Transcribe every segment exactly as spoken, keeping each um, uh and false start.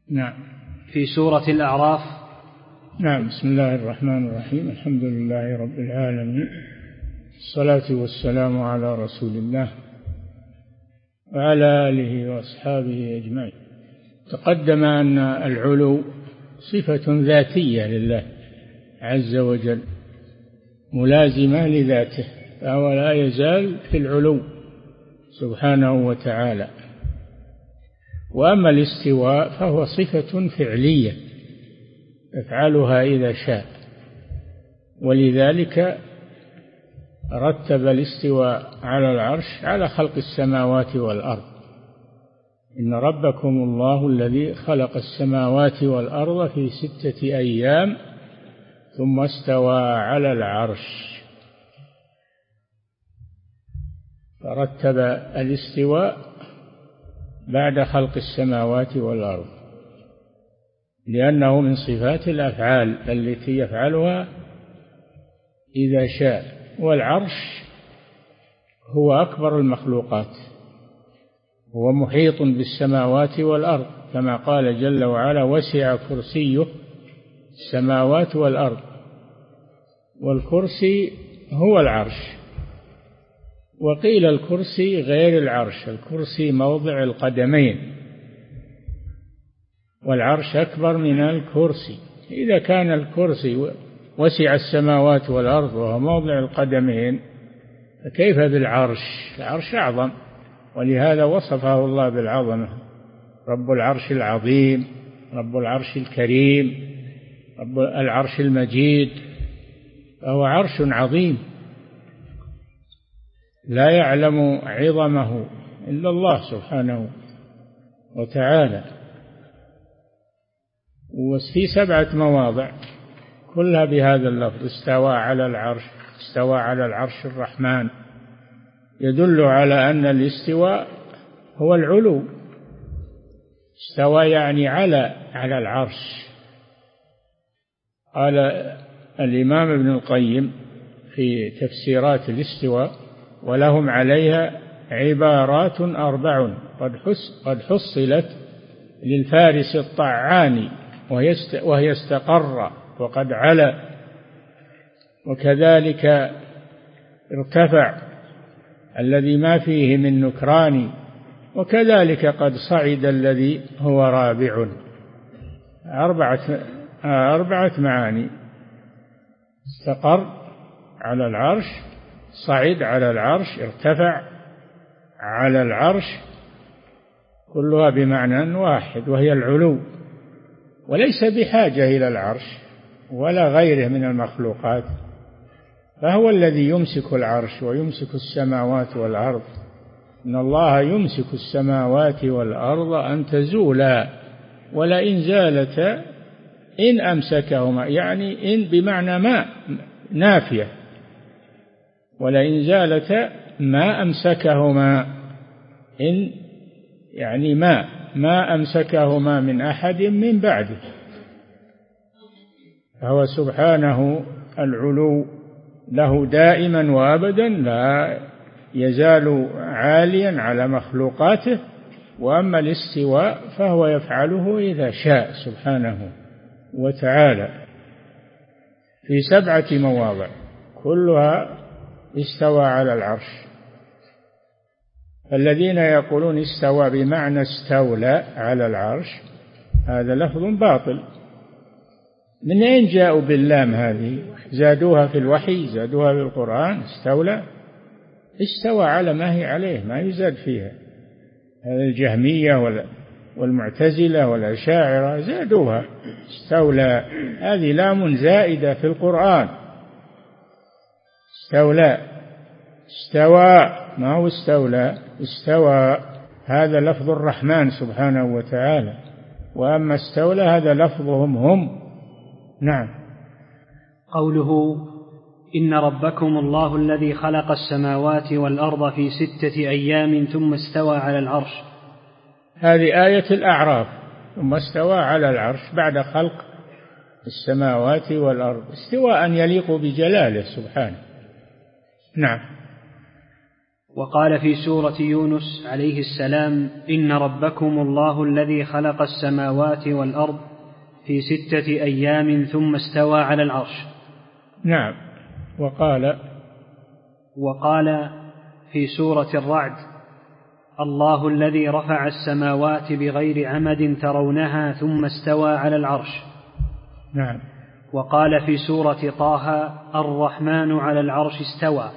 نعم. في سورة الأعراف. نعم. بسم الله الرحمن الرحيم. الحمد لله رب العالمين، الصلاة والسلام على رسول الله وعلى آله وأصحابه أجمعين. تقدم أن العلو صفة ذاتية لله عز وجل ملازمة لذاته، فهو لا يزال في العلو سبحانه وتعالى. وأما الاستواء فهو صفة فعلية يفعلها إذا شاء، ولذلك رتب الاستواء على العرش على خلق السماوات والأرض. إن ربكم الله الذي خلق السماوات والأرض في ستة أيام ثم استوى على العرش، فرتب الاستواء بعد خلق السماوات والأرض، لأنه من صفات الأفعال التي يفعلها إذا شاء. والعرش هو أكبر المخلوقات، هو محيط بالسماوات والأرض، كما قال جل وعلا: وسع كرسيه السماوات والأرض. والكرسي هو العرش، وقيل الكرسي غير العرش، الكرسي موضع القدمين، والعرش أكبر من الكرسي. إذا كان الكرسي وسع السماوات والأرض وهو موضع القدمين، فكيف بالعرش؟ العرش أعظم، ولهذا وصفه الله بالعظمة: رب العرش العظيم، رب العرش الكريم، رب العرش المجيد. فهو عرش عظيم لا يعلم عظمه إلا الله سبحانه وتعالى. وفي سبعة مواضع كلها بهذا اللفظ: استوى على العرش، استوى على العرش الرحمن، يدل على أن الاستواء هو العلو. استوى يعني على على العرش. قال الإمام ابن القيم في تفسيرات الاستواء: ولهم عليها عبارات أربع قد حصلت للفارس الطعان وهي استقر وقد علا، وكذلك ارتفع الذي ما فيه من نكران، وكذلك قد صعد الذي هو رابع. أربعة أربعة معاني: استقر على العرش، صعد على العرش، ارتفع على العرش، كلها بمعنى واحد وهي العلو، وليس بحاجة إلى العرش ولا غيره من المخلوقات، فهو الذي يمسك العرش ويمسك السماوات والأرض. إن الله يمسك السماوات والأرض أن تزولا ولئن زالتا إن أمسكهما، يعني إن بمعنى ما نافية، ولئن زالتا ما أمسكهما، إن يعني ما ما أمسكهما من أحد من بعده. فهو سبحانه العلو له دائما وأبدا، لا يزال عاليا على مخلوقاته. وأما الاستواء فهو يفعله إذا شاء سبحانه وتعالى في سبعة مواضع كلها استوى على العرش. الذين يقولون استوى بمعنى استولى على العرش هذا لفظ باطل. من أين جاءوا باللام هذه؟ زادوها في الوحي، زادوها في القرآن. استولى استوى على ما هي عليه، ما يزاد فيها. هذا الجهمية والمعتزلة والأشاعرة زادوها استولى، هذه لام زائدة في القرآن. استولى استوى ما هو استولى، استوى هذا لفظ الرحمن سبحانه وتعالى، وأما استولى هذا لفظهم هم. نعم. قوله: إن ربكم الله الذي خلق السماوات والأرض في ستة أيام ثم استوى على العرش، هذه آية الأعراف. ثم استوى على العرش بعد خلق السماوات والأرض استواء يليق بجلاله سبحانه. نعم. وقال في سورة يونس عليه السلام: إن ربكم الله الذي خلق السماوات والأرض في ستة أيام ثم استوى على العرش. نعم. وقال وقال في سورة الرعد: الله الذي رفع السماوات بغير عمد ترونها ثم استوى على العرش. نعم. وقال في سورة طه: الرحمن على العرش استوى.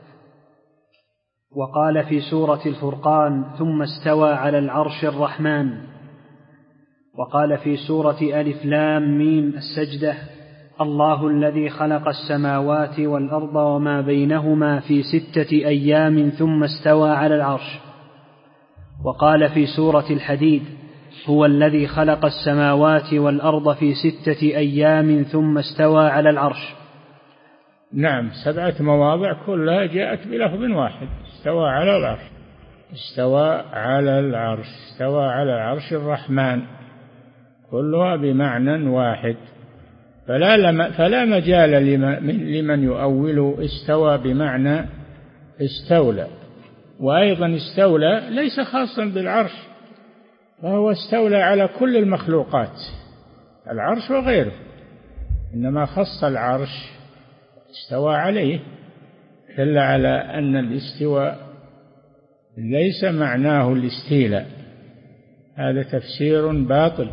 وقال في سورة الفرقان: ثم استوى على العرش الرحمن. وقال في سورة ألف لام ميم السجدة: الله الذي خلق السماوات والأرض وما بينهما في ستة أيام ثم استوى على العرش. وقال في سورة الحديد: هو الذي خلق السماوات والأرض في ستة أيام ثم استوى على العرش. نعم. سبعة مواضع كلها جاءت بلفظ واحد: استوى على العرش. استوى على العرش، استوى على العرش الرحمن، كلها بمعنى واحد. فلا, لم فلا مجال لمن يؤول استوى بمعنى استولى. وأيضا استولى ليس خاصا بالعرش، فهو استولى على كل المخلوقات، العرش وغيره، إنما خص العرش استوى عليه، دل على أن الاستواء ليس معناه الاستيلاء. هذا تفسير باطل،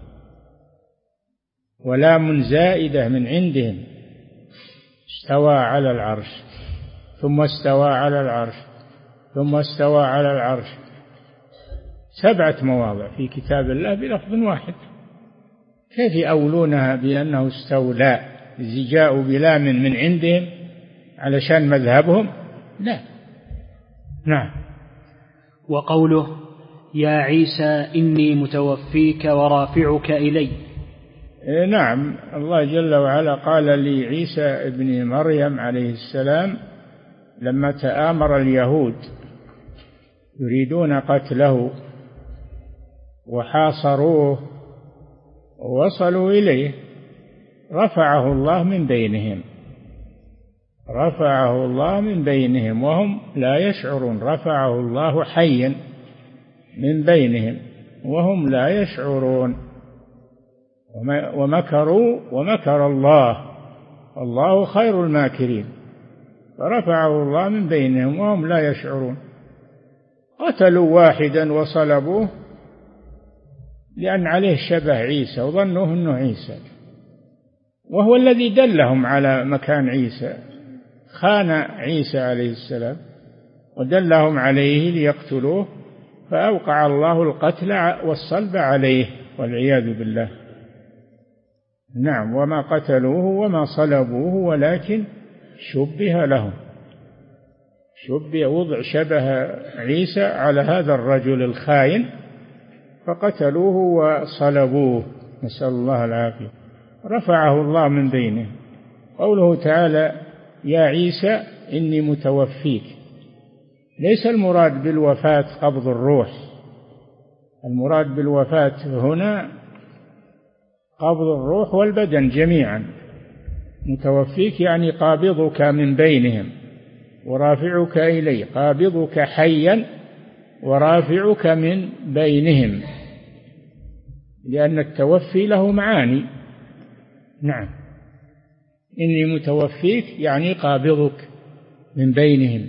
ولام زائدة من عندهم. استوى على العرش، ثم استوى على العرش، ثم استوى على العرش، سبعة مواضع في كتاب الله بلفظ واحد. كيف يأولونها بأنه استولى؟ جاءوا بلام من عندهم علشان مذهبهم؟ لا. نعم. وقوله: يا عيسى إني متوفيك ورافعك إلي. نعم. الله جل وعلا قال لعيسى ابن مريم عليه السلام لما تآمر اليهود يريدون قتله وحاصروه ووصلوا إليه، رفعه الله من بينهم، رفعه الله من بينهم وهم لا يشعرون. رفعه الله حيا من بينهم وهم لا يشعرون. ومكروا ومكر الله والله خير الماكرين، فرفعه الله من بينهم وهم لا يشعرون. قتلوا واحدا وصلبوه لأن عليه شبه عيسى وظنوه أنه عيسى، وهو الذي دلهم على مكان عيسى. خان عيسى عليه السلام ودلهم عليه ليقتلوه، فأوقع الله القتل والصلب عليه والعياذ بالله. نعم. وما قتلوه وما صلبوه ولكن شبه لهم، شبه وضع شبه عيسى على هذا الرجل الخاين فقتلوه وصلبوه، نسأل الله العافية. رفعه الله من بينه. قوله تعالى: يا عيسى إني متوفيك، ليس المراد بالوفاة قبض الروح، المراد بالوفاة هنا قبض الروح والبدن جميعا. متوفيك يعني قابضك من بينهم ورافعك إلي، قابضك حيا ورافعك من بينهم، لأن التوفي له معاني. نعم. إني متوفيك يعني قابضك من بينهم،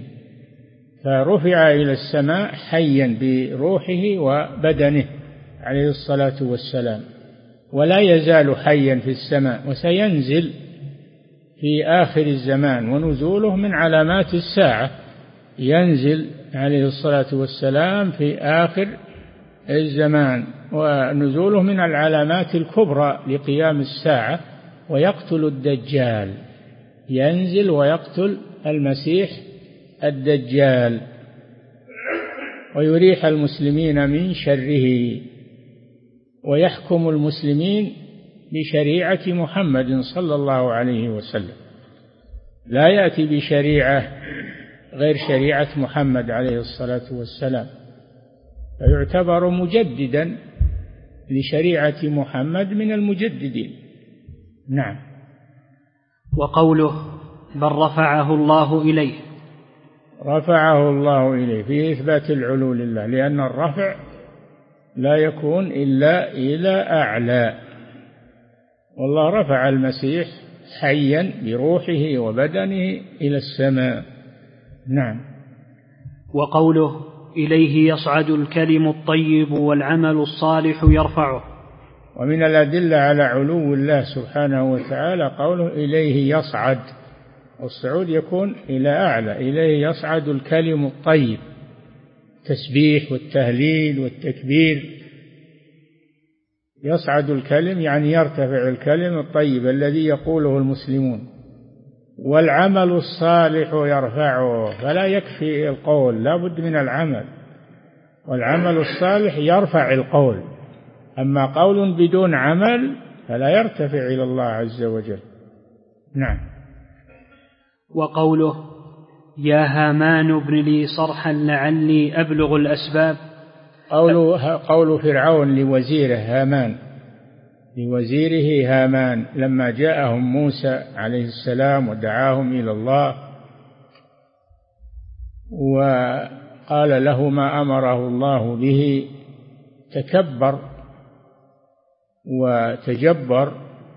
فرفع إلى السماء حيا بروحه وبدنه عليه الصلاة والسلام، ولا يزال حيا في السماء، وسينزل في آخر الزمان، ونزوله من علامات الساعة. ينزل عليه الصلاة والسلام في آخر الزمان، ونزوله من العلامات الكبرى لقيام الساعة، ويقتل الدجال. ينزل ويقتل المسيح الدجال ويريح المسلمين من شره، ويحكم المسلمين بشريعة محمد صلى الله عليه وسلم، لا يأتي بشريعة غير شريعة محمد عليه الصلاة والسلام، فيعتبر مجددا لشريعة محمد من المجددين. نعم. وقوله: بل رفعه الله إليه. رفعه الله إليه، في إثبات العلو لله، لأن الرفع لا يكون إلا إلى أعلى. والله رفع المسيح حيا بروحه وبدنه إلى السماء. نعم. وقوله إليه يصعد الكلم الطيب والعمل الصالح يرفعه. ومن الأدلة على علو الله سبحانه وتعالى قوله إليه يصعد، والصعود يكون إلى أعلى. إليه يصعد الكلم الطيب، التسبيح والتهليل والتكبير. يصعد الكلم يعني يرتفع الكلم الطيب الذي يقوله المسلمون، والعمل الصالح يرفعه، فلا يكفي القول، لا بد من العمل، والعمل الصالح يرفع القول. أما قول بدون عمل فلا يرتفع إلى الله عز وجل. نعم. وقوله يا هامان ابن لي صرحا لعلي أبلغ الأسباب. قول, قول فرعون لوزيره هامان، لوزيره هامان لما جاءهم موسى عليه السلام ودعاهم إلى الله وقال له ما أمره الله به، تكبر وتجبر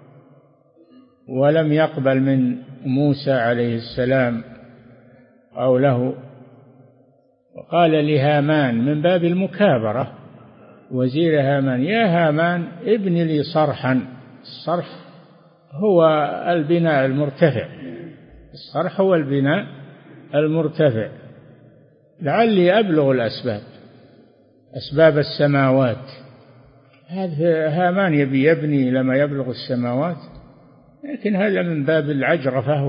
ولم يقبل من موسى عليه السلام قوله، وقال لهامان من باب المكابرة وزير هامان يا هامان ابن لي صرحا. الصرح هو البناء المرتفع، الصرح هو البناء المرتفع، لعلي أبلغ الأسباب، أسباب السماوات. هذا هامان يبي يبني لما يبلغ السماوات، لكن هذا من باب العجرفة،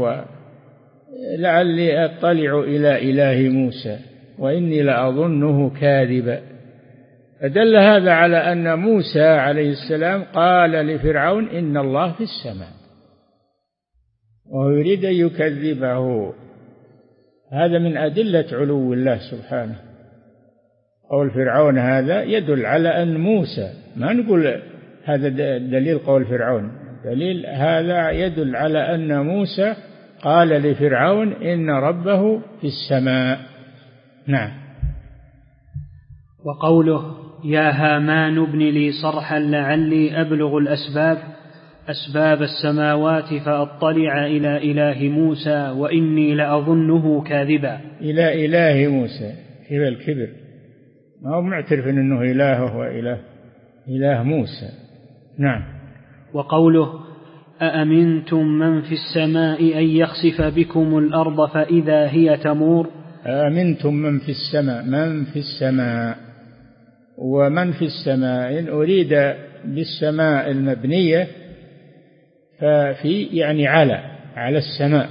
ولعلي أطلع إلى إله موسى وإني لأظنه كاذبا. فدل هذا على أن موسى عليه السلام قال لفرعون إن الله في السماء، وهو يريد أن يكذبه. هذا من أدلة علو الله سبحانه. قول فرعون هذا يدل على أن موسى، ما نقول هذا دليل قول فرعون، دليل هذا يدل على أن موسى قال لفرعون إن ربه في السماء. نعم. وقوله يا هامان ابن لي صرحا لعلي أبلغ الأسباب، أسباب السماوات فأطلع إلى إله موسى وإني لأظنه كاذبا. إلى إله موسى، إلى الكبر، ما هو معترف أنه إلهه وإله إله موسى. نعم. وقوله أأمنتم من في السماء أن يخسف بكم الأرض فإذا هي تمور. أأمنتم من في السماء، من في السماء، ومن في السماء إن أريد بالسماء المبنية ففي يعني على على السماء،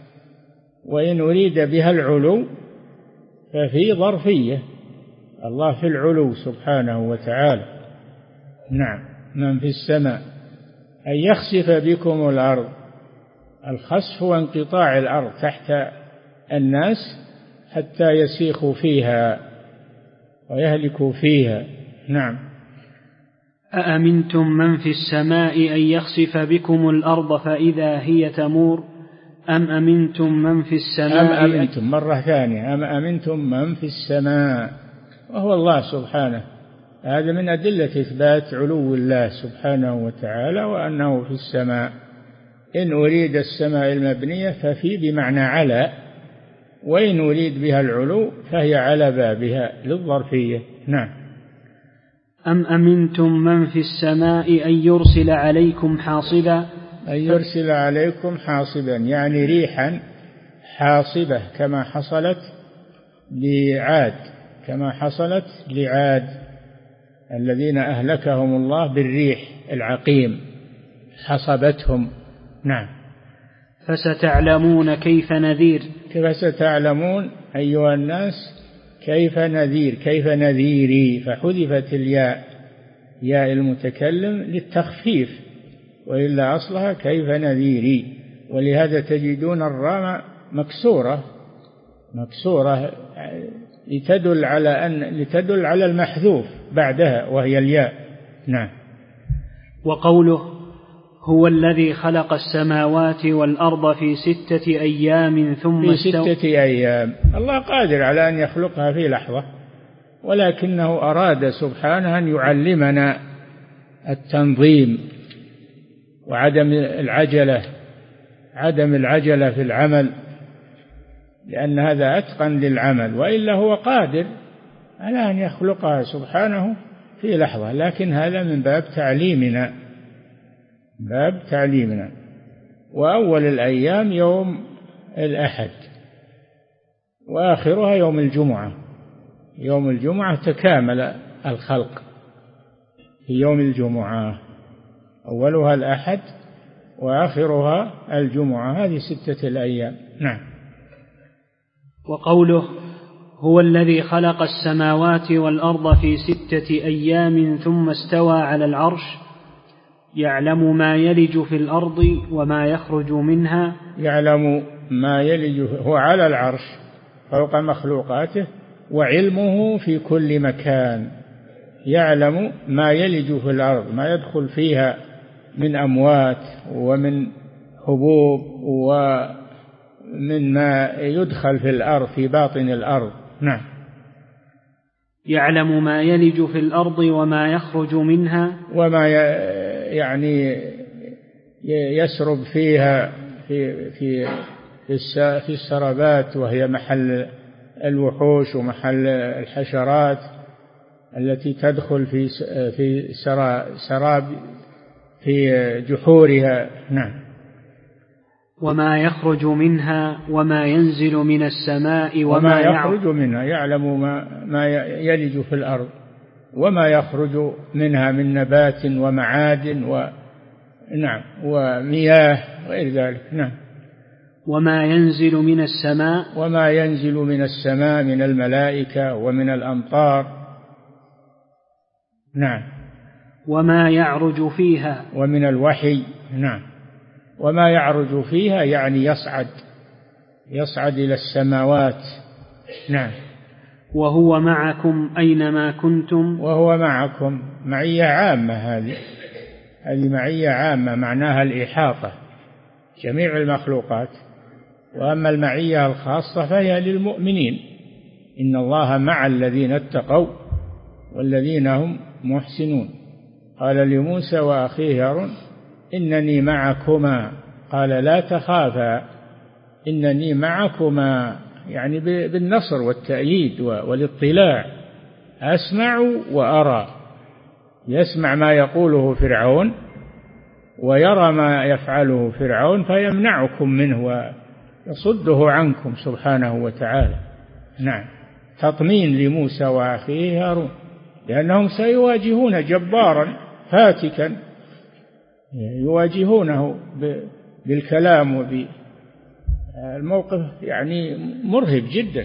وإن أريد بها العلو ففي ظرفية، الله في العلو سبحانه وتعالى. نعم. من في السماء أن يخسف بكم الأرض، الخسف هو انقطاع الأرض تحت الناس حتى يسيخوا فيها ويهلكوا فيها. نعم. أأمنتم من في السماء أن يخسف بكم الأرض فإذا هي تمور أم أمنتم من في السماء. أم أمنتم مرة ثانية، أم أمنتم من في السماء، وهو الله سبحانه. هذا من أدلة إثبات علو الله سبحانه وتعالى وأنه في السماء. إن أريد السماء المبنية ففي بمعنى على، وإن أريد بها العلو فهي على بابها للظرفية. نعم. أم أمنتم من في السماء أن يرسل عليكم حاصبا. أن يرسل عليكم حاصبا يعني ريحا حاصبة كما حصلت لعاد، كما حصلت لعاد الذين أهلكهم الله بالريح العقيم حصبتهم. نعم. فستعلمون كيف نذير. فستعلمون أيها الناس كيف نذير، كيف نذيري، فحذفت الياء، ياء المتكلم للتخفيف، وإلا أصلها كيف نذيري، ولهذا تجدون الراء مكسورة مكسورة لتدل على أن لتدل على المحذوف بعدها وهي الياء. نعم. وقوله هو الذي خلق السماوات والأرض في ستة أيام ثم في ستة أيام. الله قادر على أن يخلقها في لحظة، ولكنه أراد سبحانه أن يعلمنا التنظيم وعدم العجلة عدم العجلة في العمل، لأن هذا أتقن للعمل، وإلا هو قادر على أن يخلقها سبحانه في لحظة، لكن هذا من باب تعليمنا باب تعليمنا. وأول الأيام يوم الأحد، وآخرها يوم الجمعة. يوم الجمعة تكامل الخلق في يوم الجمعة، أولها الأحد وآخرها الجمعة، هذه ستة الأيام. نعم. وقوله هو الذي خلق السماوات والأرض في ستة أيام ثم استوى على العرش يعلم ما يلج في الأرض وما يخرج منها. يعلم ما يلج، هو على العرش فوق مخلوقاته، وعلمه في كل مكان. يعلم ما يلج في الأرض، ما يدخل فيها من أموات ومن حبوب ومن ما يدخل في الأرض في باطن الأرض. نعم. يعلم ما يلج في الأرض وما يخرج منها، وما يعني يسرب فيها في في في السرابات، وهي محل الوحوش ومحل الحشرات التي تدخل في في سراب في جحورها. نعم. وما يخرج منها وما ينزل من السماء وما, وما يخرج منها، يعلم ما ما يلج في الأرض وما يخرج منها من نبات ومعادن و نعم ومياه غير ذلك. نعم. وما ينزل من السماء وما ينزل من السماء من الملائكة ومن الأمطار. نعم. وما يعرج فيها ومن الوحي. نعم. وما يعرج فيها يعني يصعد يصعد إلى السماوات. نعم. وهو معكم أينما كنتم. وهو معكم معية عامة، هذه هذه معية عامة معناها الإحاطة جميع المخلوقات. وأما المعية الخاصة فهي للمؤمنين، إن الله مع الذين اتقوا والذين هم محسنون. قال لموسى وأخيه هارون إنني معكما، قال لا تخافا إنني معكما، يعني بالنصر والتأييد والاطلاع. أسمع وأرى، يسمع ما يقوله فرعون ويرى ما يفعله فرعون فيمنعكم منه ويصده عنكم سبحانه وتعالى. نعم. تطمين لموسى وأخيه هارون، لأنهم سيواجهون جبارا فاتكا يواجهونه بالكلام وبالموقف، يعني مرهب جدا.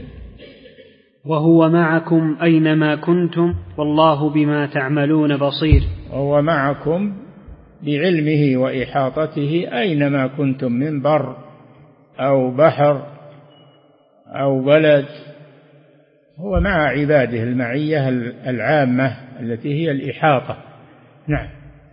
وهو معكم أينما كنتم والله بما تعملون بصير. وهو معكم بعلمه وإحاطته أينما كنتم، من بر أو بحر أو بلد، هو مع عباده المعية العامة التي هي الإحاطة. نعم.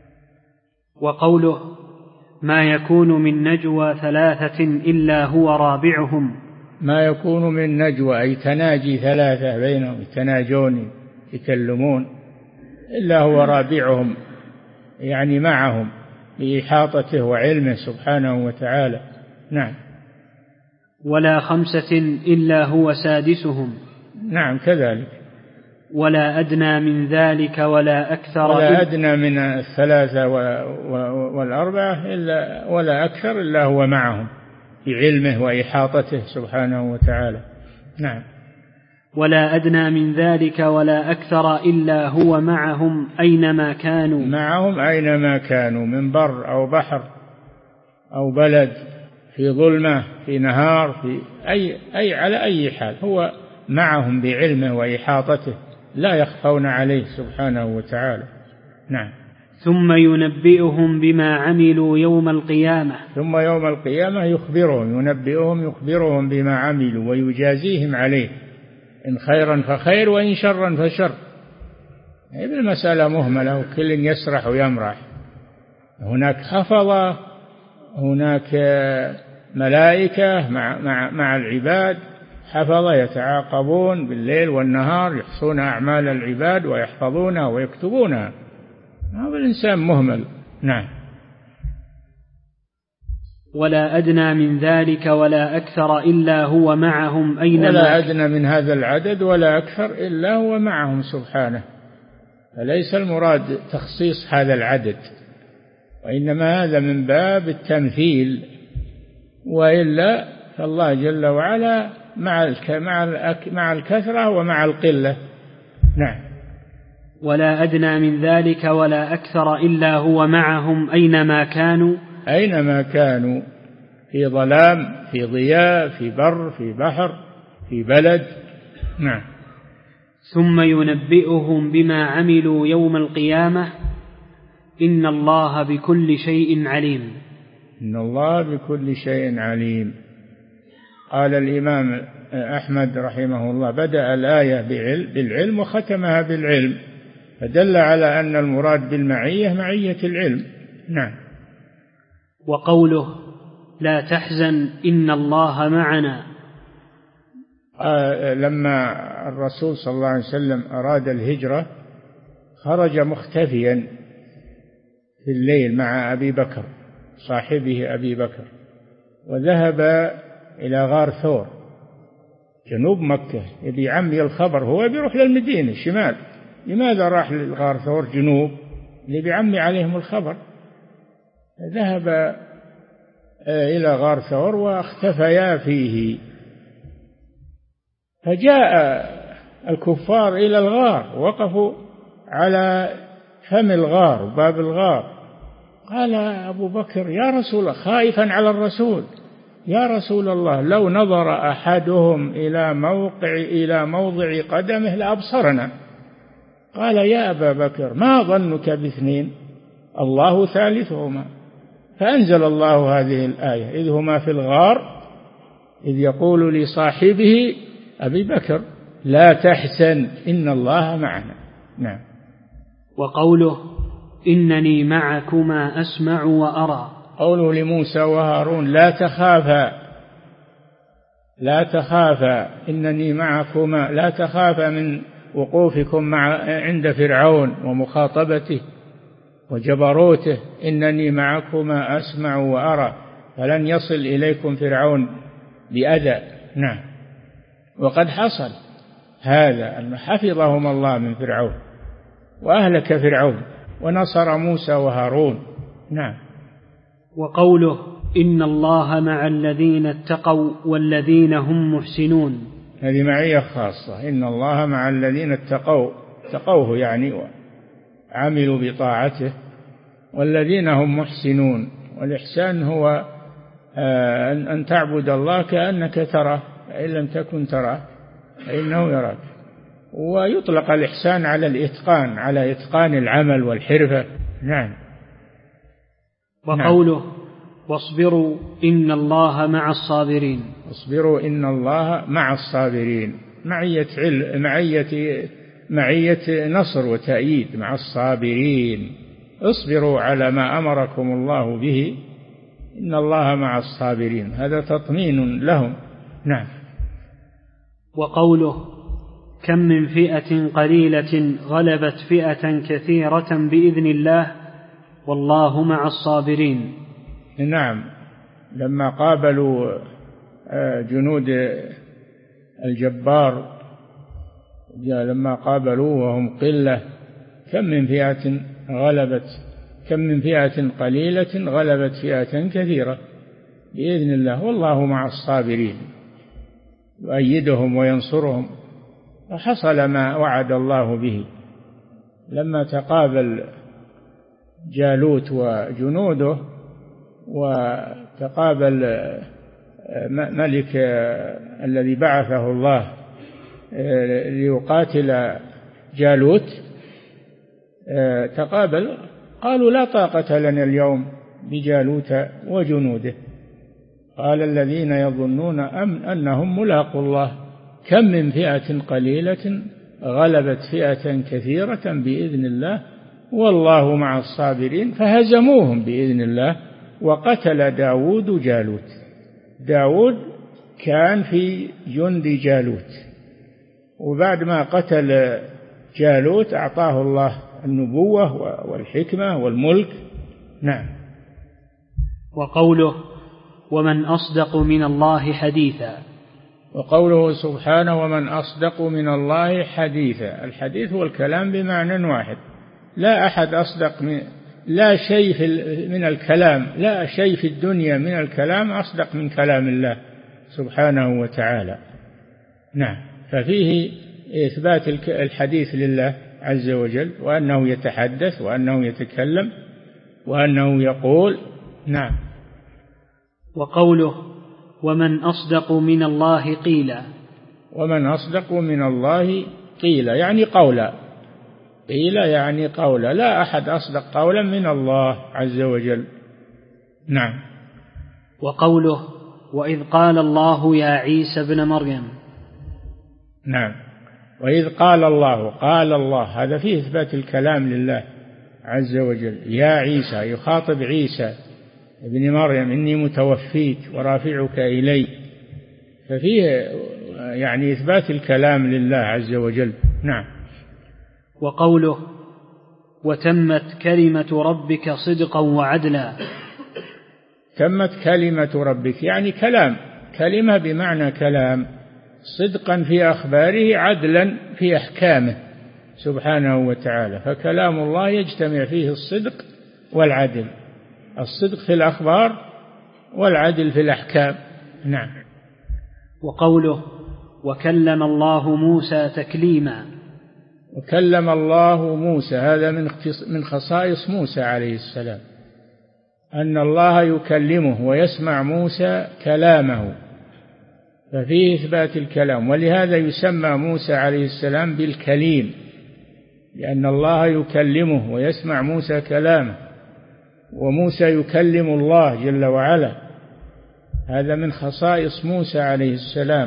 وقوله ما يكون من نجوى ثلاثة إلا هو رابعهم. ما يكون من نجوى أي تناجي ثلاثة بينهم، يتناجون يتكلمون، إلا هو رابعهم، يعني معهم بإحاطته وعلمه سبحانه وتعالى. نعم. ولا خمسة إلا هو سادسهم. نعم كذلك. ولا أدنى من ذلك ولا أكثر ولا أدنى من الثلاثة والأربعة إلا ولا أكثر إلا هو معهم بعلمه وإحاطته سبحانه وتعالى. نعم. ولا أدنى من ذلك ولا أكثر إلا هو معهم أينما كانوا. معهم أينما كانوا، من بر أو بحر أو بلد، في ظلمة في نهار، في أي أي على أي حال هو معهم بعلمه وإحاطته، لا يخفون عليه سبحانه وتعالى. نعم. ثم ينبئهم بما عملوا يوم القيامة. ثم يوم القيامة يخبرهم ينبئهم يخبرهم بما عملوا ويجازيهم عليه، إن خيرا فخير وإن شرا فشر. المسألة مهملة وكل يسرح ويمرح، هناك حفظة، هناك ملائكة مع, مع, مع العباد، حفظة يتعاقبون بالليل والنهار يحصون أعمال العباد ويحفظونها ويكتبونها. هذا الإنسان مهمل. نعم. ولا أدنى من ذلك ولا أكثر إلا هو معهم أينما ولا أدنى من هذا العدد ولا أكثر إلا هو معهم سبحانه. فليس المراد تخصيص هذا العدد، وإنما هذا من باب التمثيل، وإلا فالله جل وعلا مع مع الكثرة ومع القلة. نعم. ولا أدنى من ذلك ولا أكثر إلا هو معهم أينما كانوا أينما كانوا، في ظلام، في ضياء، في بر، في بحر، في بلد. نعم. ثم ينبئهم بما عملوا يوم القيامة إن الله بكل شيء عليم. إن الله بكل شيء عليم. قال الإمام أحمد رحمه الله: بدأ الآية بالعلم وختمها بالعلم، فدل على أن المراد بالمعية معية العلم. نعم. وقوله: لا تحزن إن الله معنا. آه لما الرسول صلى الله عليه وسلم أراد الهجرة خرج مختفيا في الليل مع أبي بكر صاحبه أبي بكر، وذهب إلى غار ثور جنوب مكة يبي عمي الخبر، هو بيروح للمدينة شمال. لماذا راح للغار ثور جنوب؟ يبي عمي عليهم الخبر. ذهب إلى غار ثور واختفيا فيه، فجاء الكفار إلى الغار، وقفوا على فم الغار وباب الغار. قال أبو بكر: يا رسول الله، خائفا على الرسول: يا رسول الله، لو نظر أحدهم إلى موقع إلى موضع قدمه لأبصرنا. قال: يا أبا بكر، ما ظنك باثنين؟ الله ثالثهما. فأنزل الله هذه الآية: إذ هما في الغار إذ يقول لصاحبه أبي بكر: لا تحزن إن الله معنا. نعم. وقوله: إنني معكما أسمع وأرى. قوله لموسى وهارون: لا تخافا لا تخافا إنني معكما، لا تخافا من وقوفكم مع عند فرعون ومخاطبته وجبروته، إنني معكما أسمع وأرى، فلن يصل إليكم فرعون بأذى. نعم. وقد حصل هذا، أن حفظهم الله من فرعون وأهلك فرعون ونصر موسى وهارون. نعم. وقوله: إن الله مع الذين اتقوا والذين هم محسنون. هذه معية خاصة. إن الله مع الذين اتقوا، اتقوه يعني عملوا بطاعته، والذين هم محسنون. والإحسان هو أن تعبد الله كأنك تراه، فإن لم تكن تراه فإنه يراك. ويطلق الإحسان على الإتقان، على إتقان العمل والحرفة. نعم. وقوله: نعم. واصبروا إن الله مع الصابرين. اصبروا إن الله مع الصابرين، معية علم، معية معية نصر وتأييد مع الصابرين. اصبروا على ما أمركم الله به إن الله مع الصابرين، هذا تطمين لهم. نعم. وقوله: كم من فئة قليلة غلبت فئة كثيرة بإذن الله والله مع الصابرين. نعم. لما قابلوا جنود الجبار، لما قابلوا وهم قلة، كم من فئة غلبت كم من فئة قليلة غلبت فئة كثيرة بإذن الله والله مع الصابرين، يؤيدهم وينصرهم. وحصل ما وعد الله به لما تقابل جالوت وجنوده، وتقابل ملك الذي بعثه الله ليقاتل جالوت، تقابل قالوا: لا طاقة لنا اليوم بجالوت وجنوده. قال الذين يظنون أنهم ملاقوا الله: كم من فئة قليلة غلبت فئة كثيرة بإذن الله والله مع الصابرين، فهزموهم بإذن الله. وقتل داود جالوت. داود كان في جند جالوت، وبعد ما قتل جالوت أعطاه الله النبوة والحكمة والملك. نعم. وقوله ومن أصدق من الله حديثا. وقوله سبحانه ومن أصدق من الله حديثا. الحديث هو الكلام بمعنى واحد، لا أحد أصدق من لا شيء في من الكلام، لا شيء في الدنيا من الكلام أصدق من كلام الله سبحانه وتعالى. نعم. ففيه إثبات الحديث لله عز وجل، وأنه يتحدث وأنه يتكلم وأنه يقول. نعم. وقوله ومن أصدق من الله قيلا. ومن أصدق من الله قيلا يعني قولا. قيلا يعني قولا، لا أحد أصدق قولا من الله عز وجل. نعم. وقوله وإذ قال الله يا عيسى ابن مريم. نعم. وإذ قال الله، قال الله هذا فيه إثبات الكلام لله عز وجل. يا عيسى يخاطب عيسى ابن مريم إني متوفيك ورافعك إلي، ففيه يعني إثبات الكلام لله عز وجل. نعم. وقوله وتمت كلمة ربك صدقا وعدلا. تمت كلمة ربك يعني كلام، كلمة بمعنى كلام، صدقا في أخباره، عدلا في أحكامه سبحانه وتعالى. فكلام الله يجتمع فيه الصدق والعدل، الصدق في الأخبار والعدل في الأحكام. نعم. وقوله وكلم الله موسى تكليما. وكلم الله موسى هذا من خصائص موسى عليه السلام، أن الله يكلمه ويسمع موسى كلامه، ففيه إثبات الكلام. ولهذا يسمى موسى عليه السلام بالكليم، لأن الله يكلمه ويسمع موسى كلامه، وموسى يكلم الله جل وعلا. هذا من خصائص موسى عليه السلام،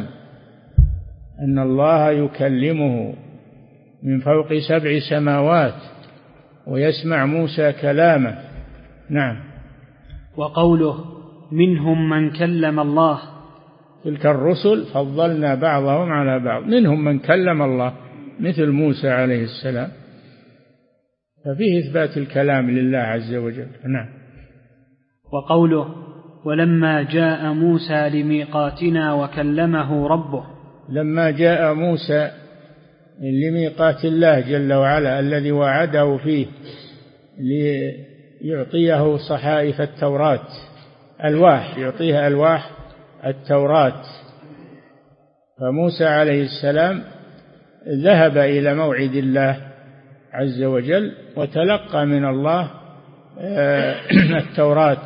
أن الله يكلمه من فوق سبع سماوات ويسمع موسى كلامه. نعم. وقوله منهم من كلم الله. تلك الرسل فضلنا بعضهم على بعض، منهم من كلم الله مثل موسى عليه السلام، ففيه إثبات الكلام لله عز وجل. نعم. وقوله ولما جاء موسى لميقاتنا وكلمه ربه. لما جاء موسى لميقات الله جل وعلا الذي وعده فيه ليعطيه صحائف التوراة، ألواح، يعطيها ألواح التوراة. فموسى عليه السلام ذهب إلى موعد الله عز وجل وتلقى من الله التوراة،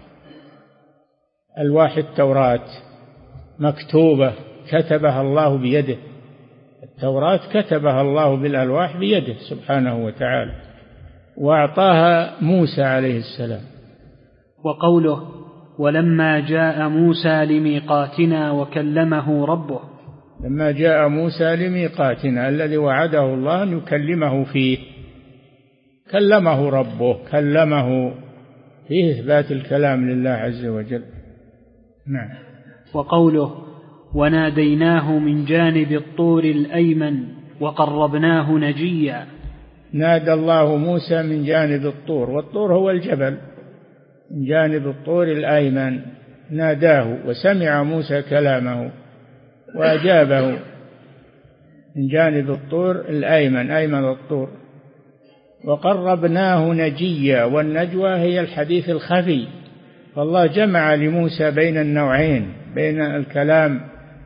ألواح التوراة مكتوبة كتبها الله بيده، التوراة كتبها الله بالألواح بيده سبحانه وتعالى، وأعطاها موسى عليه السلام. وقوله ولما جاء موسى لميقاتنا وكلمه ربه. لما جاء موسى لميقاتنا الذي وعده الله أن يكلمه فيه، كلمه ربه، كلمه فيه إثبات الكلام لله عز وجل. نعم. وقوله وناديناه من جانب الطور الأيمن وقربناه نجيا. نادى الله موسى من جانب الطور، والطور هو الجبل، من جانب الطور الأيمن ناداه، وسمع موسى كلامه وأجابه من جانب الطور الأيمن، أيمن الطور. وقربناه نجيا، والنجوى هي الحديث الخفي، فالله جمع لموسى بين النوعين، بين الكلام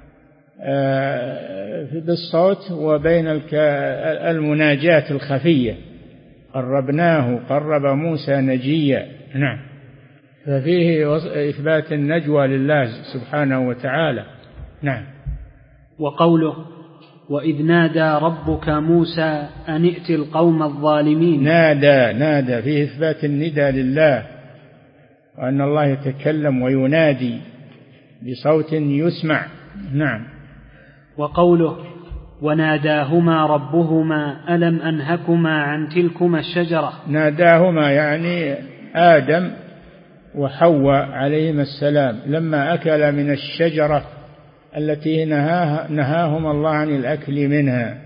بالصوت وبين المناجاة الخفية. قربناه، قرب موسى نجيا. نعم. ففيه إثبات النجوى لله سبحانه وتعالى. نعم. وقوله وإذ نادى ربك موسى أن ائت القوم الظالمين. نادى، نادى فيه إثبات الندى لله، وأن الله يتكلم وينادي بصوت يسمع. نعم. وقوله وناداهما ربهما ألم أنهكما عن تلكما الشجرة. ناداهما يعني آدم وحواء عليهما السلام لما أكل من الشجرة التي نهاها نهاهما الله عن الأكل منها،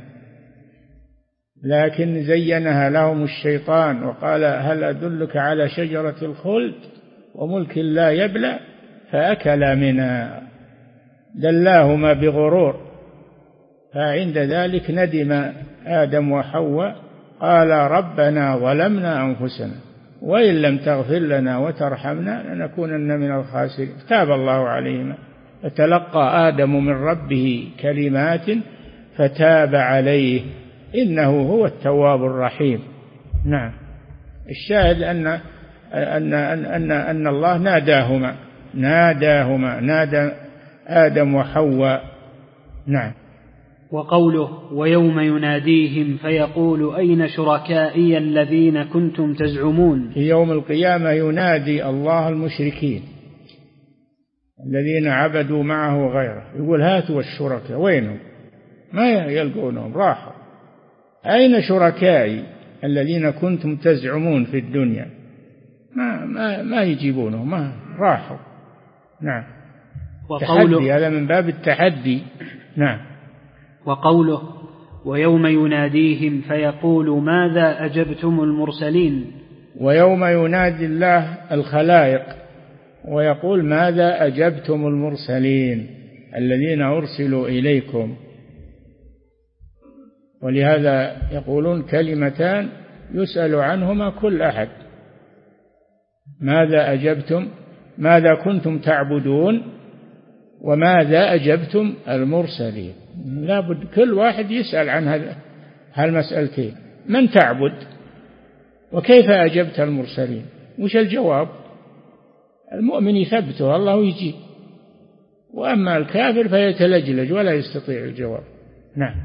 لكن زينها لهم الشيطان وقال هل أدلك على شجرة الخلد وملك لا يبلى، فأكلا منها دلاهما بغرور، فعند ذلك ندم آدم وحواء قال ربنا ظلمنا أنفسنا وإن لم تغفر لنا وترحمنا لنكونن من الخاسرين، تاب الله عليهما فتلقى آدم من ربه كلمات فتاب عليه إنه هو التواب الرحيم. نعم، الشاهد أن أن أن أن, أن الله ناداهما ناداهما نادى آدم وحواء. نعم. وقوله ويوم يناديهم فيقول أين شركائي الذين كنتم تزعمون. في يوم القيامة ينادي الله المشركين الذين عبدوا معه غيره، يقول هاتوا الشركاء، وينهم؟ ما يلقونهم، راحوا. أين شركائي الذين كنتم تزعمون في الدنيا؟ ما ما ما يجيبونهم، ما راحوا. نعم. وقوله هذا من باب التحدي. نعم. وقوله ويوم يناديهم فيقول ماذا أجبتم المرسلين. ويوم ينادي الله الخلائق ويقول ماذا أجبتم المرسلين الذين أرسلوا إليكم. ولهذا يقولون كلمتان يسأل عنهما كل أحد، ماذا أجبتم، ماذا كنتم تعبدون، وماذا أجبتم المرسلين. لابد كل واحد يسأل عن هالمسألتين، من تعبد وكيف أجبت المرسلين، وش الجواب. المؤمن يثبته الله ويجيب، وأما الكافر فيتلجلج ولا يستطيع الجواب. نعم.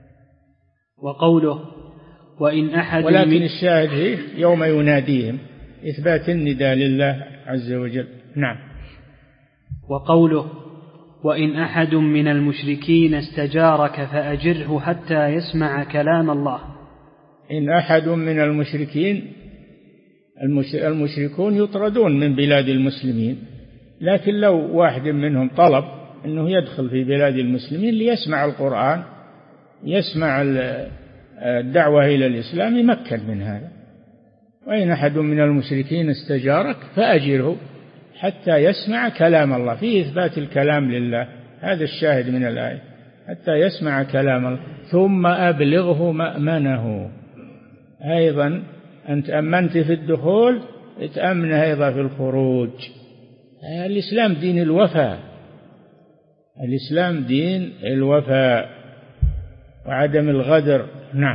وقوله وإن أحد ولكن الشاهد هي يوم يناديهم إثبات النداء لله عز وجل. نعم. وقوله وإن أحد من المشركين استجارك فأجره حتى يسمع كلام الله. إن أحد من المشركين، المشركون يطردون من بلاد المسلمين، لكن لو واحد منهم طلب أنه يدخل في بلاد المسلمين ليسمع القرآن، يسمع الدعوة إلى الإسلام، يمكن من هذا. وإن أحد من المشركين استجارك فأجره حتى يسمع كلام الله، فيه إثبات الكلام لله، هذا الشاهد من الآية، حتى يسمع كلام الله ثم أبلغه مأمنه. أيضا أنت أمنت في الدخول، تأمن أيضا في الخروج. الإسلام دين الوفاء، الإسلام دين الوفاء وعدم الغدر. نعم.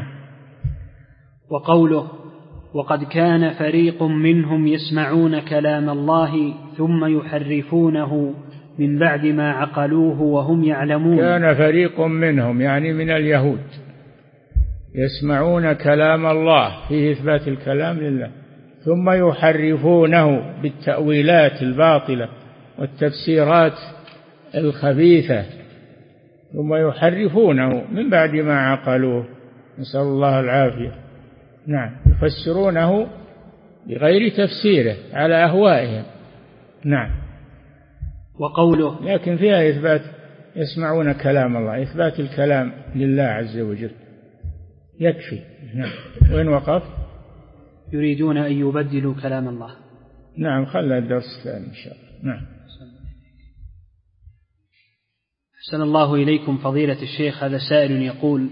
وقوله وقد كان فريق منهم يسمعون كلام الله ثم يحرفونه من بعد ما عقلوه وهم يعلمون. كان فريق منهم يعني من اليهود يسمعون كلام الله، فيه إثبات الكلام لله، ثم يحرفونه بالتأويلات الباطلة والتفسيرات الخبيثة، ثم يحرفونه من بعد ما عقلوه، نسأل الله العافية. نعم. يفسرونه بغير تفسيره على أهوائهم. نعم. وقوله لكن فيها إثبات، يسمعون كلام الله، إثبات الكلام لله عز وجل يكفي. نعم. وين وقف؟ يريدون أن يبدلوا كلام الله. نعم. خلى الدرس الثاني إن شاء الله. نعم. أحسن الله إليكم فضيلة الشيخ. هذا سائل يقول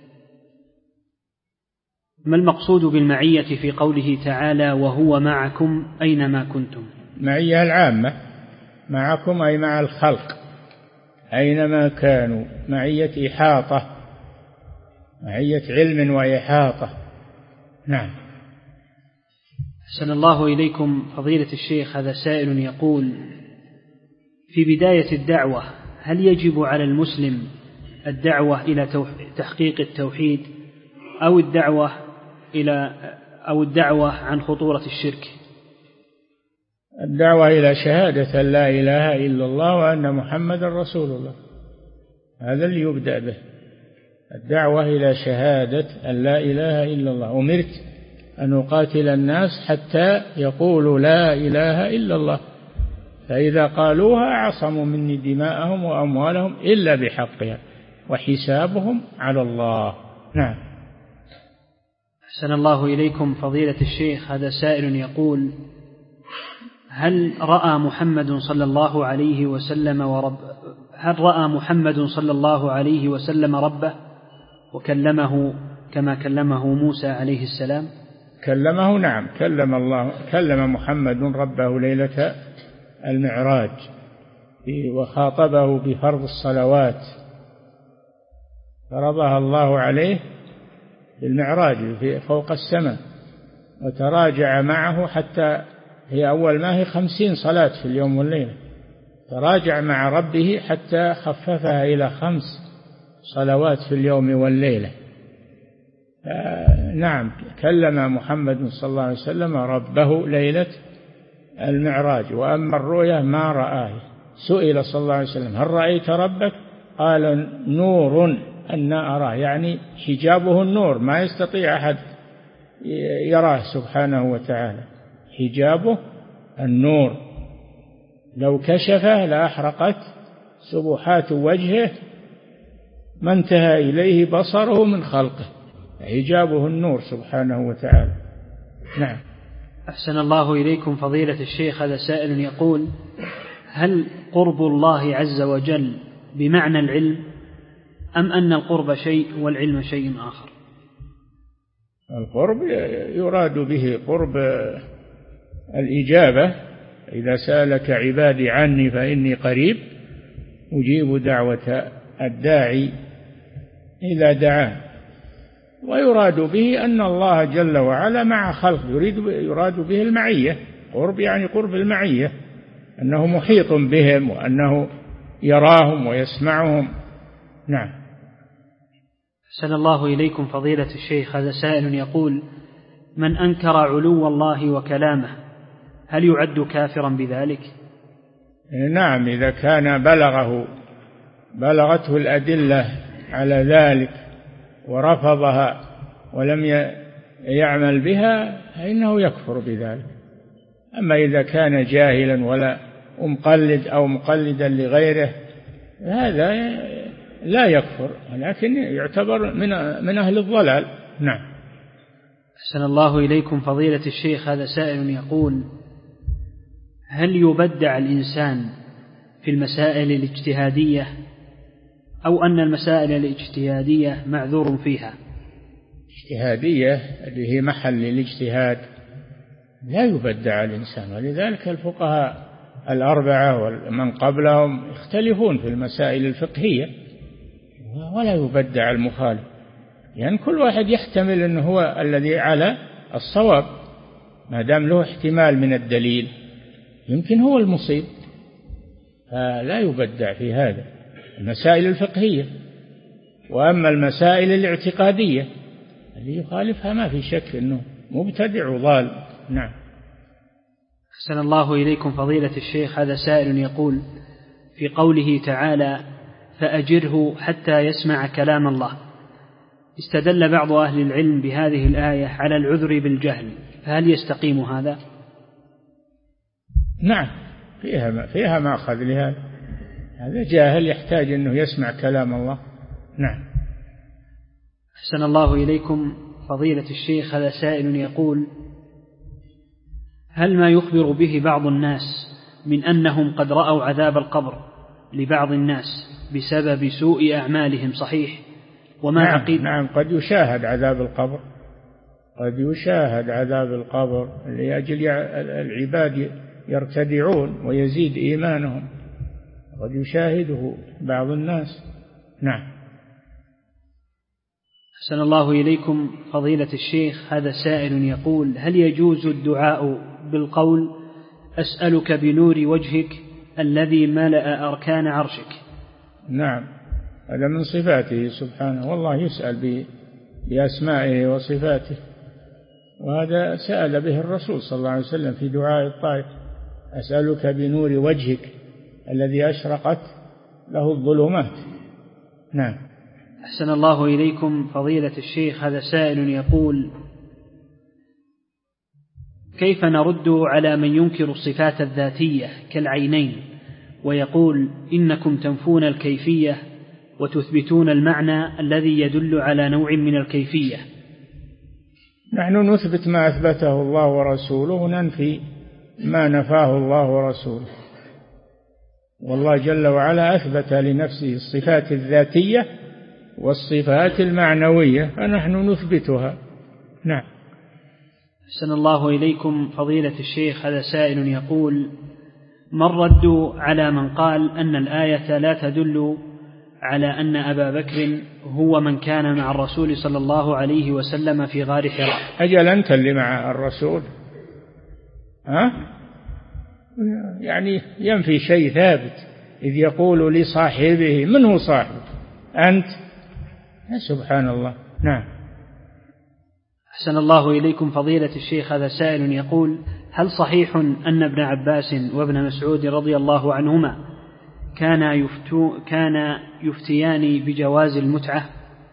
ما المقصود بالمعية في قوله تعالى وهو معكم أينما كنتم؟ معية العامة، معكم أي مع الخلق أينما كانوا، معية إحاطة، معية علم وإحاطة. نعم. أحسن الله إليكم فضيلة الشيخ. هذا سائل يقول في بداية الدعوة هل يجب على المسلم الدعوة إلى تحقيق التوحيد أو الدعوة إلى أو الدعوة عن خطورة الشرك؟ الدعوة إلى شهادة لا إله إلا الله وأن محمد رسول الله، هذا اللي يبدأ به، الدعوة إلى شهادة أن لا إله إلا الله. أمرت أن أقاتل الناس حتى يقولوا لا إله إلا الله، فإذا قالوها عصموا مني دماءهم وأموالهم إلا بحقها وحسابهم على الله. نعم. أحسن الله إليكم فضيلة الشيخ، هذا سائل يقول: هل رأى محمد صلى الله عليه وسلم ورب هل رأى محمد صلى الله عليه وسلم ربه وكلمه كما كلمه موسى عليه السلام؟ كلمه، نعم، كلم الله كلم محمد ربه ليلة المعراج وخاطبه بفرض الصلوات، فرضها الله عليه بالمعراج في فوق السماء، وتراجع معه حتى هي أول ما هي خمسين صلاة في اليوم والليلة، تراجع مع ربه حتى خففها إلى خمس صلوات في اليوم والليلة. نعم، كلم محمد صلى الله عليه وسلم ربه ليلة المعراج. وأما الرؤيا ما رآه. سئل صلى الله عليه وسلم: هل رأيت ربك؟ قال: نور أن أراه، يعني حجابه النور، ما يستطيع أحد يراه سبحانه وتعالى، حجابه النور، لو كشفه لأحرقت سبحات وجهه ما انتهى إليه بصره من خلقه، حجابه النور سبحانه وتعالى. نعم. أحسن الله إليكم فضيلة الشيخ، هذا سائل يقول: هل قرب الله عز وجل بمعنى العلم، أم أن القرب شيء والعلم شيء آخر؟ القرب يراد به قرب الإجابة، إذا سألك عبادي عني فإني قريب أجيب دعوة الداعي إذا دعاه. ويراد به أن الله جل وعلا مع خلق، يريد يراد به المعية، قرب يعني قرب المعية، أنه محيط بهم وأنه يراهم ويسمعهم. نعم. أحسن الله إليكم فضيلة الشيخ، هذا سائل يقول: من أنكر علو الله وكلامه هل يعد كافرا بذلك؟ نعم، إذا كان بلغه بلغته الأدلة على ذلك ورفضها ولم يعمل بها فإنه يكفر بذلك. أما إذا كان جاهلا ولا مقلد أو مقلدا لغيره هذا لا يكفر، ولكن يعتبر من من أهل الضلال. نعم. أحسن الله إليكم فضيلة الشيخ، هذا سائل يقول: هل يبدع الإنسان في المسائل الاجتهادية، أو أن المسائل الاجتهادية معذور فيها؟ اجتهادية اللي هي محل الاجتهاد لا يبدع الإنسان، ولذلك الفقهاء الأربعة ومن قبلهم يختلفون في المسائل الفقهية، ولا يبدع المخالف، لأن يعني كل واحد يحتمل أنه هو الذي على الصواب، ما دام له احتمال من الدليل يمكن هو المصيب، فلا يبدع في هذا المسائل الفقهية. وأما المسائل الاعتقادية اللي يخالفها ما في شك أنه مبتدع وضال. نعم. أحسن الله إليكم فضيلة الشيخ، هذا سائل يقول: في قوله تعالى: فأجره حتى يسمع كلام الله، استدل بعض أهل العلم بهذه الآية على العذر بالجهل، فهل يستقيم هذا؟ نعم، فيها فيها مأخذ لهذا، هذا جاهل يحتاج أنه يسمع كلام الله. نعم. أحسن الله إليكم فضيلة الشيخ، هذا سائل يقول: هل ما يخبر به بعض الناس من أنهم قد رأوا عذاب القبر لبعض الناس بسبب سوء أعمالهم صحيح؟ وما نعم, عقيد نعم قد يشاهد عذاب القبر، قد يشاهد عذاب القبر لأجل العباد يرتدعون ويزيد إيمانهم، قد يشاهده بعض الناس. نعم. أحسن الله إليكم فضيلة الشيخ، هذا سائل يقول: هل يجوز الدعاء بالقول أسألك بنور وجهك الذي ملأ أركان عرشك؟ نعم، هذا من صفاته سبحانه، والله يسأل بأسمائه وصفاته، وهذا سأل به الرسول صلى الله عليه وسلم في دعاء الطائف: أسألك بنور وجهك الذي أشرقت له الظلمات. نعم. أحسن الله إليكم فضيلة الشيخ. هذا سائل يقول: كيف نرد على من ينكر الصفات الذاتية كالعينين ويقول إنكم تنفون الكيفية وتثبتون المعنى الذي يدل على نوع من الكيفية؟ نحن نثبت ما أثبته الله ورسوله وننفي ما نفاه الله ورسوله، والله جل وعلا أثبت لنفسه الصفات الذاتية والصفات المعنوية فنحن نثبتها. نعم. أحسن الله إليكم فضيلة الشيخ. هذا سائل يقول: ما الرد على من قال أن الآية لا تدل على أن أبا بكر هو من كان مع الرسول صلى الله عليه وسلم في غار حراء؟ أجل أنت اللي مع الرسول، ها؟ يعني ينفي شيء ثابت، إذ يقول لصاحبه: من هو صاحب أنت؟ سبحان الله. نعم. أحسن الله إليكم فضيلة الشيخ. هذا سائل يقول: هل صحيح أن ابن عباس وابن مسعود رضي الله عنهما كان يفتو كان يفتيان بجواز المتعة؟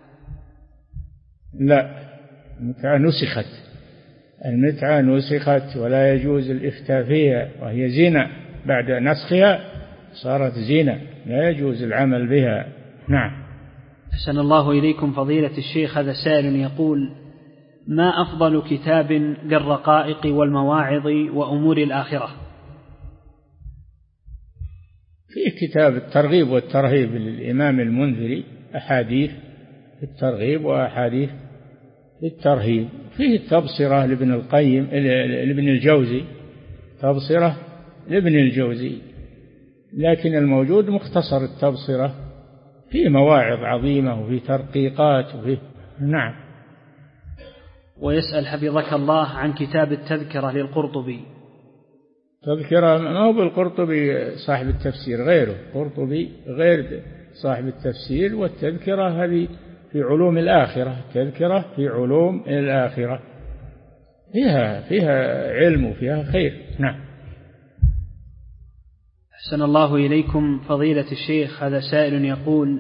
لا، المتعة نسخت، المتعة نسخت ولا يجوز الإفتاء فيها، وهي زنا، بعد نسخها صارت زنا، لا يجوز العمل بها. نعم. أحسن الله إليكم فضيلة الشيخ. هذا سائل يقول: ما أفضل كتاب للرقائق والمواعظ وأمور الآخرة؟ في كتاب الترغيب والترهيب للإمام المنذري، أحاديث في الترغيب وأحاديث في الترهيب. فيه التبصرة لابن القيم لابن الجوزي، تبصرة لابن الجوزي، لكن الموجود مختصر التبصرة، فيه مواعظ عظيمة وفيه ترقيقات وفيه. نعم. ويسأل حفظك الله عن كتاب التذكرة للقرطبي. تذكرة ما هو بالقرطبي صاحب التفسير، غيره، قرطبي غير صاحب التفسير، والتذكرة هذه في علوم الآخرة، التذكرة في علوم الآخرة، فيها فيها علم وفيها خير. نعم. أحسن الله إليكم فضيلة الشيخ. هذا سائل يقول: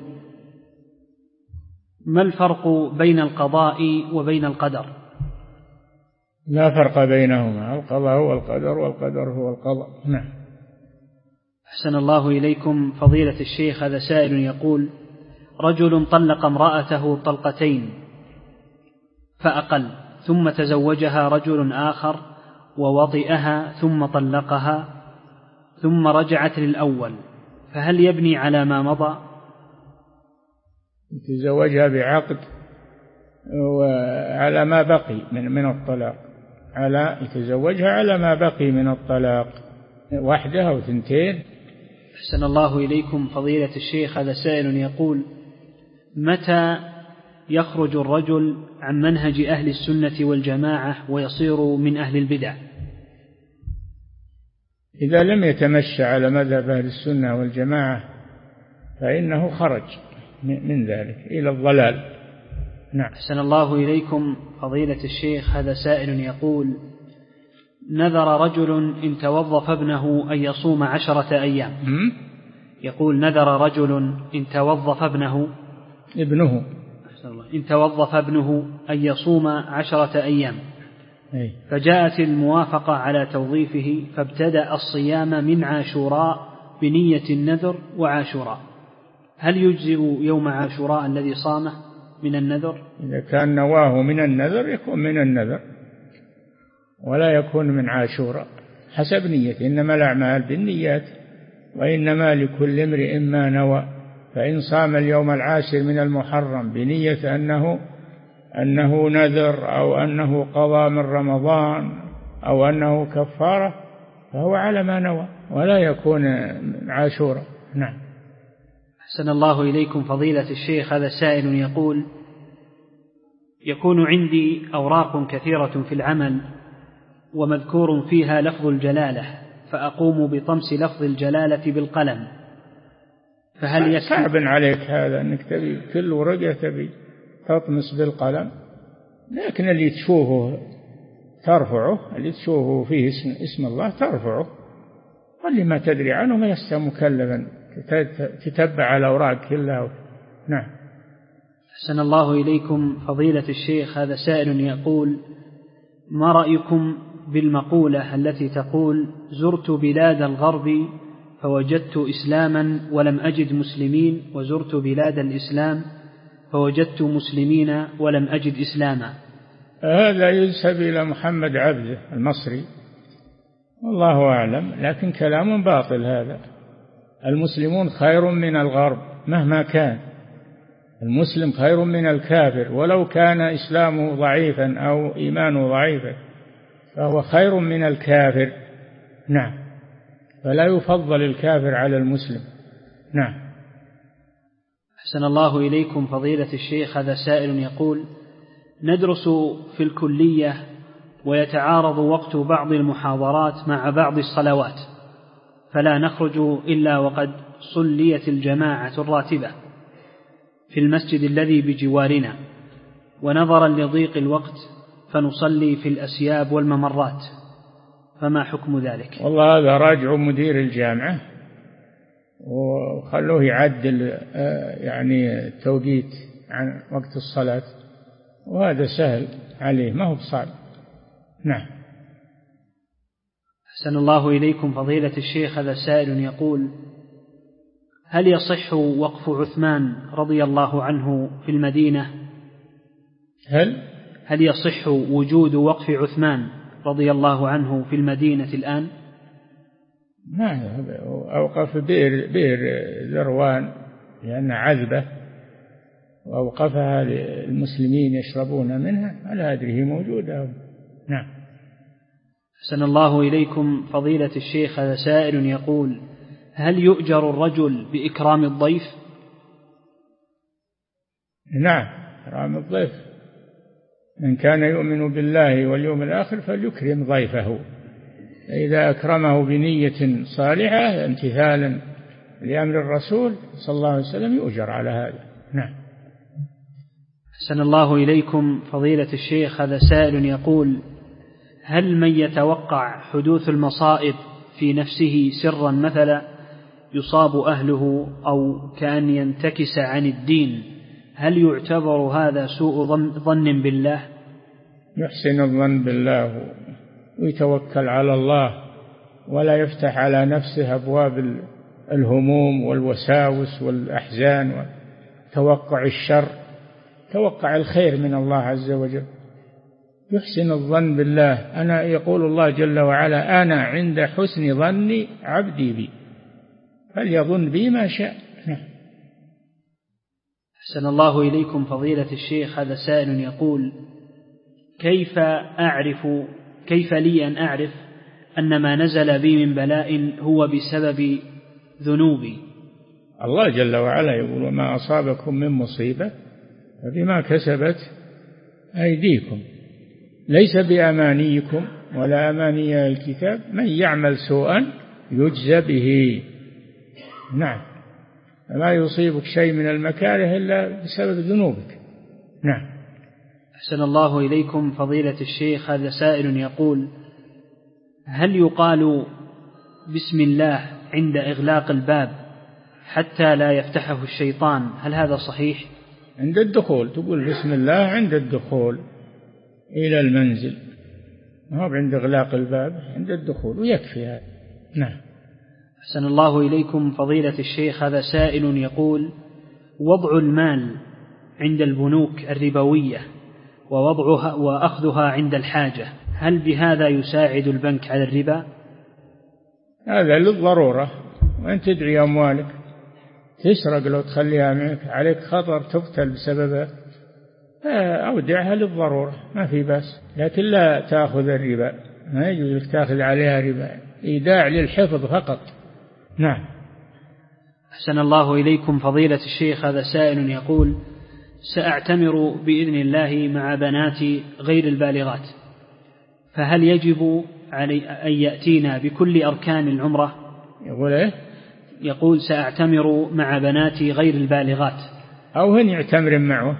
ما الفرق بين القضاء وبين القدر؟ لا فرق بينهما، القضاء هو القدر والقدر هو القضاء. نعم. أحسن الله إليكم فضيلة الشيخ. هذا سائل يقول: رجل طلق امرأته طلقتين فأقل، ثم تزوجها رجل آخر ووطئها ثم طلقها ثم رجعت للأول، فهل يبني على ما مضى؟ تزوجها بعقد وعلى ما بقي من من الطلاق، على يتزوجها على ما بقي من الطلاق، واحدة أو ثنتين. أحسن الله إليكم فضيلة الشيخ. هذا سائل يقول: متى يخرج الرجل عن منهج أهل السنة والجماعة ويصير من أهل البدع؟ إذا لم يتمشى على مذهب أهل السنة والجماعة فإنه خرج من ذلك إلى الضلال. نعم. أحسن الله إليكم فضيلة الشيخ. هذا سائل يقول: نذر رجل إن توظف ابنه أن يصوم عشرة أيام. م? يقول: نذر رجل إن توظف ابنه ابنه إن توظف ابنه أن يصوم عشرة أيام، أي. فجاءت الموافقة على توظيفه فابتدأ الصيام من عاشوراء بنية النذر وعاشوراء، هل يجزئ يوم عاشوراء الذي صامه من النذر؟ إذا كان نواه من النذر يكون من النذر ولا يكون من عاشوراء، حسب نيته، إنما الأعمال بالنيات وإنما لكل امرئ ما نوى. فإن صام اليوم العاشر من المحرم بنية أنه أنه نذر أو أنه قضى من رمضان أو أنه كفارة فهو على ما نوى ولا يكون عاشوراء. نعم. أحسن الله إليكم فضيلة الشيخ. هذا سائل يقول: يكون عندي أوراق كثيرة في العمل ومذكور فيها لفظ الجلالة، فأقوم بطمس لفظ الجلالة بالقلم، فهل يكفي؟ صعب عليك هذا أنك تبي كل ورقة تبي تطمس بالقلم، لكن اللي تشوفه ترفعه، اللي تشوفه فيه اسم, اسم الله ترفعه، واللي ما تدري عنه ما يستطيع مكلفا تتبع الأوراق كلها. نعم. أحسن الله إليكم فضيلة الشيخ. هذا سائل يقول: ما رأيكم بالمقولة التي تقول: زرت بلاد الغرب فوجدت إسلاما ولم أجد مسلمين، وزرت بلاد الإسلام فوجدت مسلمين ولم أجد إسلاما؟ هذا ينسب إلى محمد عبده المصري، والله أعلم، لكن كلام باطل هذا. المسلمون خير من الغرب مهما كان، المسلم خير من الكافر ولو كان إسلامه ضعيفا أو إيمانه ضعيفا، فهو خير من الكافر. نعم، فلا يفضل الكافر على المسلم. نعم. أحسن الله إليكم فضيلة الشيخ. هذا سائل يقول: ندرس في الكلية ويتعارض وقت بعض المحاضرات مع بعض الصلوات، فلا نخرج إلا وقد صليت الجماعة الراتبة في المسجد الذي بجوارنا، ونظرا لضيق الوقت فنصلي في الأسياب والممرات، فما حكم ذلك؟ والله هذا راجع مدير الجامعة وخلوه يعدل يعني التوقيت عن وقت الصلاة، وهذا سهل عليه ما هو بصعب. نعم. أحسن الله إليكم فضيلة الشيخ. هذا سائل يقول: هل يصح وقف عثمان رضي الله عنه في المدينة؟ هل هل يصح وجود وقف عثمان رضي الله عنه في المدينة الآن؟ ما أوقف بئر بئر ذروان لأن عذبة، وأوقفها للمسلمين يشربون منها، ألا أدري هي موجودة. نعم. أحسن الله إليكم فضيلة الشيخ. هذا سائل يقول: هل يؤجر الرجل بإكرام الضيف؟ نعم، إكرام الضيف، من كان يؤمن بالله واليوم الآخر فليكرم ضيفه، إذا أكرمه بنية صالحة امتثالا لأمر الرسول صلى الله عليه وسلم يؤجر على هذا. نعم. أحسن الله إليكم فضيلة الشيخ. هذا سائل يقول: هل من يتوقع حدوث المصائب في نفسه سرا مثلا يصاب أهله أو كأن ينتكس عن الدين، هل يعتبر هذا سوء ظن بالله؟ يحسن الظن بالله ويتوكل على الله، ولا يفتح على نفسه أبواب الهموم والوساوس والأحزان وتوقع الشر، توقع الخير من الله عز وجل. يحسن الظن بالله. أنا يقول الله جل وعلا: أنا عند حسن ظن عبدي بي فليظن بي ما شاء. أحسن الله إليكم فضيلة الشيخ. هذا سائل يقول: كيف أعرف كيف لي أن أعرف أن ما نزل بي من بلاء هو بسبب ذنوبي؟ الله جل وعلا يقول: وما أصابكم من مصيبة فبما كسبت أيديكم ليس بأمانيكم ولا أماني الكتاب، من يعمل سوءا يجزى به. نعم، ما يصيبك شيء من المكاره إلا بسبب ذنوبك. نعم. أحسن الله إليكم فضيلة الشيخ. هذا سائل يقول: هل يقال بسم الله عند إغلاق الباب حتى لا يفتحه الشيطان؟ هل هذا صحيح؟ عند الدخول تقول بسم الله عند الدخول إلى المنزل، ما هو عند إغلاق الباب، عند الدخول، ويكفي هذا. نعم. أحسن الله إليكم فضيلة الشيخ. هذا سائل يقول: وضع المال عند البنوك الربوية ووضعها وأخذها عند الحاجة، هل بهذا يساعد البنك على الربا؟ هذا للضرورة، وأن تدعي أموالك تسرق لو تخليها معك عليك خطر تقتل بسببها، أودعها للضرورة ما في بأس، لكن لا تأخذ الربا، ما يجوز لك تأخذ عليها ربا، إيداع للحفظ فقط. نعم. أحسن الله إليكم فضيلة الشيخ. هذا سائل يقول: سأعتمر بإذن الله مع بناتي غير البالغات، فهل يجب علي أن يأتينا بكل أركان العمرة؟ يقول إيه؟ يقول: سأعتمر مع بناتي غير البالغات. أو هن يعتمر معه،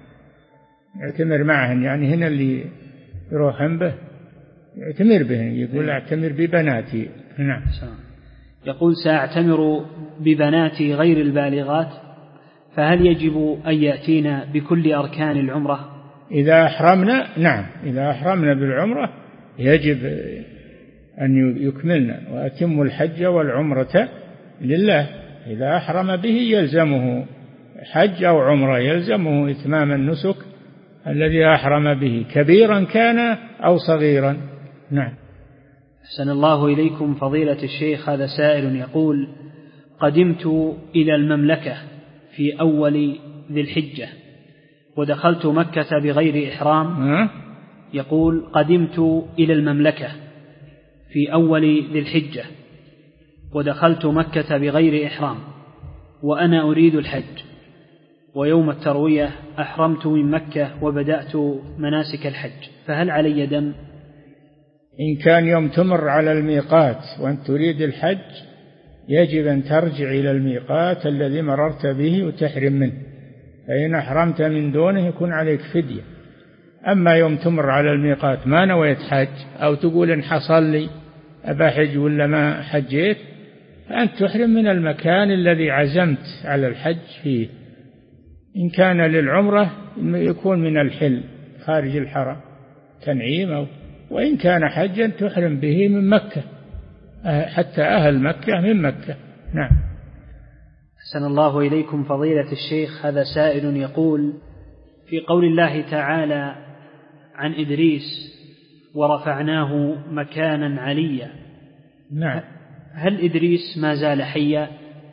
يعتمر معهن، يعني هنا اللي يروحن به يعتمر بهن، يقول أعتمر ببناتي. نعم. يقول: سأعتمر ببناتي غير البالغات، فهل يجب أن يأتينا بكل أركان العمرة؟ إذا أحرمنا نعم، إذا أحرمنا بالعمرة يجب أن يكملنا، وأتم الحج والعمرة لله. إذا أحرم به يلزمه حج أو عمرة، يلزمه إتمام النسك الذي أحرم به، كبيرا كان أو صغيرا. نعم. أحسن الله إليكم فضيلة الشيخ، هذا سائل يقول: قدمت إلى المملكة في أول ذي الحجة ودخلت مكة بغير إحرام. يقول: قدمت إلى المملكة في أول ذي الحجة ودخلت مكة بغير إحرام وأنا أريد الحج، ويوم التروية أحرمت من مكة وبدأت مناسك الحج، فهل علي دم؟ إن كان يوم تمر على الميقات وأنت تريد الحج يجب أن ترجع إلى الميقات الذي مررت به وتحرم منه، فإن أحرمت من دونه يكون عليك فدية. أما يوم تمر على الميقات ما نويت حج، أو تقول إن حصل لي أبا حج ولا ما حجيت، فأنت تحرم من المكان الذي عزمت على الحج فيه. إن كان للعمرة يكون من الحل خارج الحرم تنعيم، أو وإن كان حجا تحرم به من مكة، حتى أهل مكة من مكة. نعم. أحسن الله إليكم فضيلة الشيخ، هذا سائل يقول: في قول الله تعالى عن إدريس ورفعناه مكانا عليا، نعم، هل إدريس ما زال حيا؟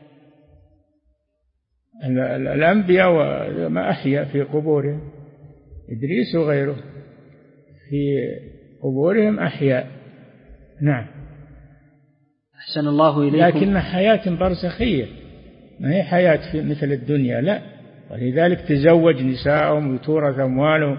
الأنبياء وما أحيا في قبورهم، إدريس وغيره في قبورهم أحياء. نعم. أحسن الله إليكم. لكن حياة برزخية، ما هي حياة في مثل الدنيا، لا، ولذلك تزوج نساءهم وتورث أموالهم،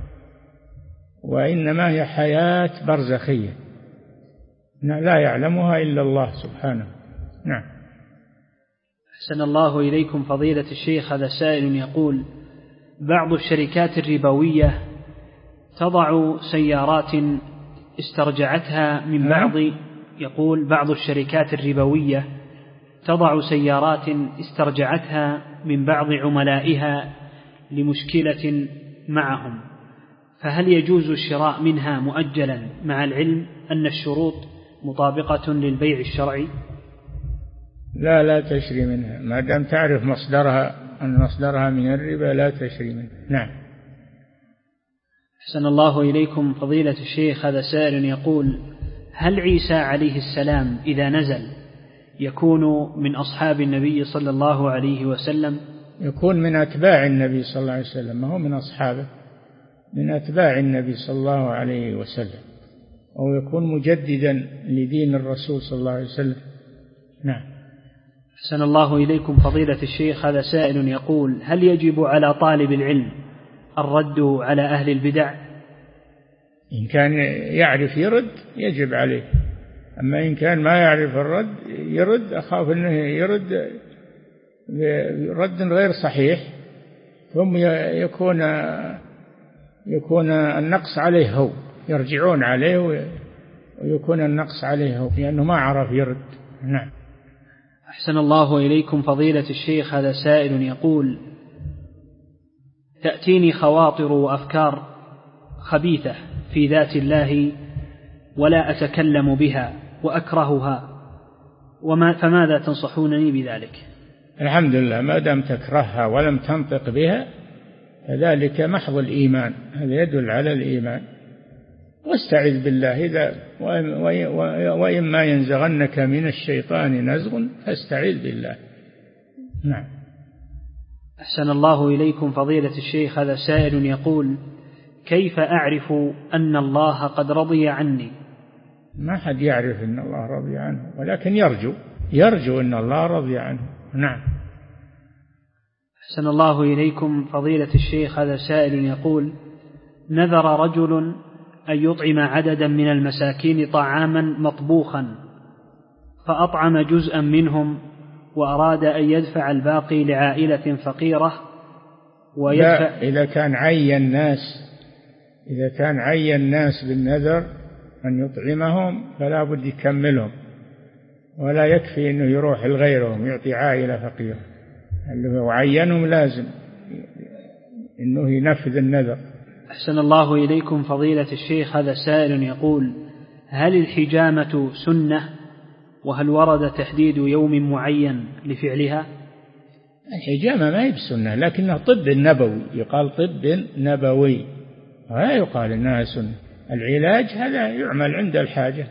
وإنما هي حياة برزخية لا يعلمها إلا الله سبحانه. نعم. أحسن الله إليكم فضيلة الشيخ، هذا سائل يقول: بعض الشركات الربوية تضع سيارات استرجعتها من بعض يقول بعض الشركات الربوية تضع سيارات استرجعتها من بعض عملائها لمشكلة معهم، فهل يجوز الشراء منها مؤجلا مع العلم أن الشروط مطابقة للبيع الشرعي؟ لا لا تشري منها ما دام تعرف مصدرها، أن مصدرها من الربا لا تشري منها. نعم. أحسن الله إليكم فضيلة الشيخ، هذا سائل يقول: هل عيسى عليه السلام إذا نزل يكون من أصحاب النبي صلى الله عليه وسلم؟ يكون من أتباع النبي صلى الله عليه وسلم، ما هو من أصحابه، من أتباع النبي صلى الله عليه وسلم، أو يكون مجددا لدين الرسول صلى الله عليه وسلم. نعم. أحسن الله إليكم فضيلة الشيخ، هذا سائل يقول: هل يجب على طالب العلم الرد على أهل البدع؟ إن كان يعرف يرد يجب عليه، أما إن كان ما يعرف الرد يرد أخاف أنه يرد رد غير صحيح، ثم يكون يكون النقص عليه هو، يرجعون عليه ويكون النقص عليه هو لأنه ما عرف يرد. نعم. أحسن الله إليكم فضيلة الشيخ، هذا سائل يقول: تأتيني خواطر وأفكار خبيثة في ذات الله ولا أتكلم بها وأكرهها، وما فماذا تنصحونني بذلك؟ الحمد لله، ما دام تكرهها ولم تنطق بها فذلك محض الإيمان، هذا يدل على الإيمان. واستعذ بالله إذا وإما ينزغنك من الشيطان نزغ فاستعذ بالله. نعم. أحسن الله إليكم فضيلة الشيخ، هذا سائل يقول: كيف أعرف أن الله قد رضي عني؟ ما حد يعرف أن الله رضي عنه، ولكن يرجو يرجو أن الله رضي عنه. نعم. أحسن الله إليكم فضيلة الشيخ، هذا سائل يقول: نذر رجل أن يطعم عددا من المساكين طعاما مطبوخا، فأطعم جزءا منهم وأراد أن يدفع الباقي لعائلة فقيرة ويدفع. إذا كان عين الناس إذا كان عين الناس بالنذر أن يطعمهم فلا بد يكملهم، ولا يكفي أنه يروح لغيرهم يعطي عائلة فقيرة. وعينهم لازم إنه ينفذ النذر. أحسن الله إليكم فضيلة الشيخ. هذا سائل يقول: هل الحجامة سنة؟ وهل ورد تحديد يوم معين لفعلها؟ الحجامة ما هي بسنة، لكنها طب نبوي، يقال طب نبوي، لا يقال إنها سنة. العلاج هذا يعمل عند الحاجة،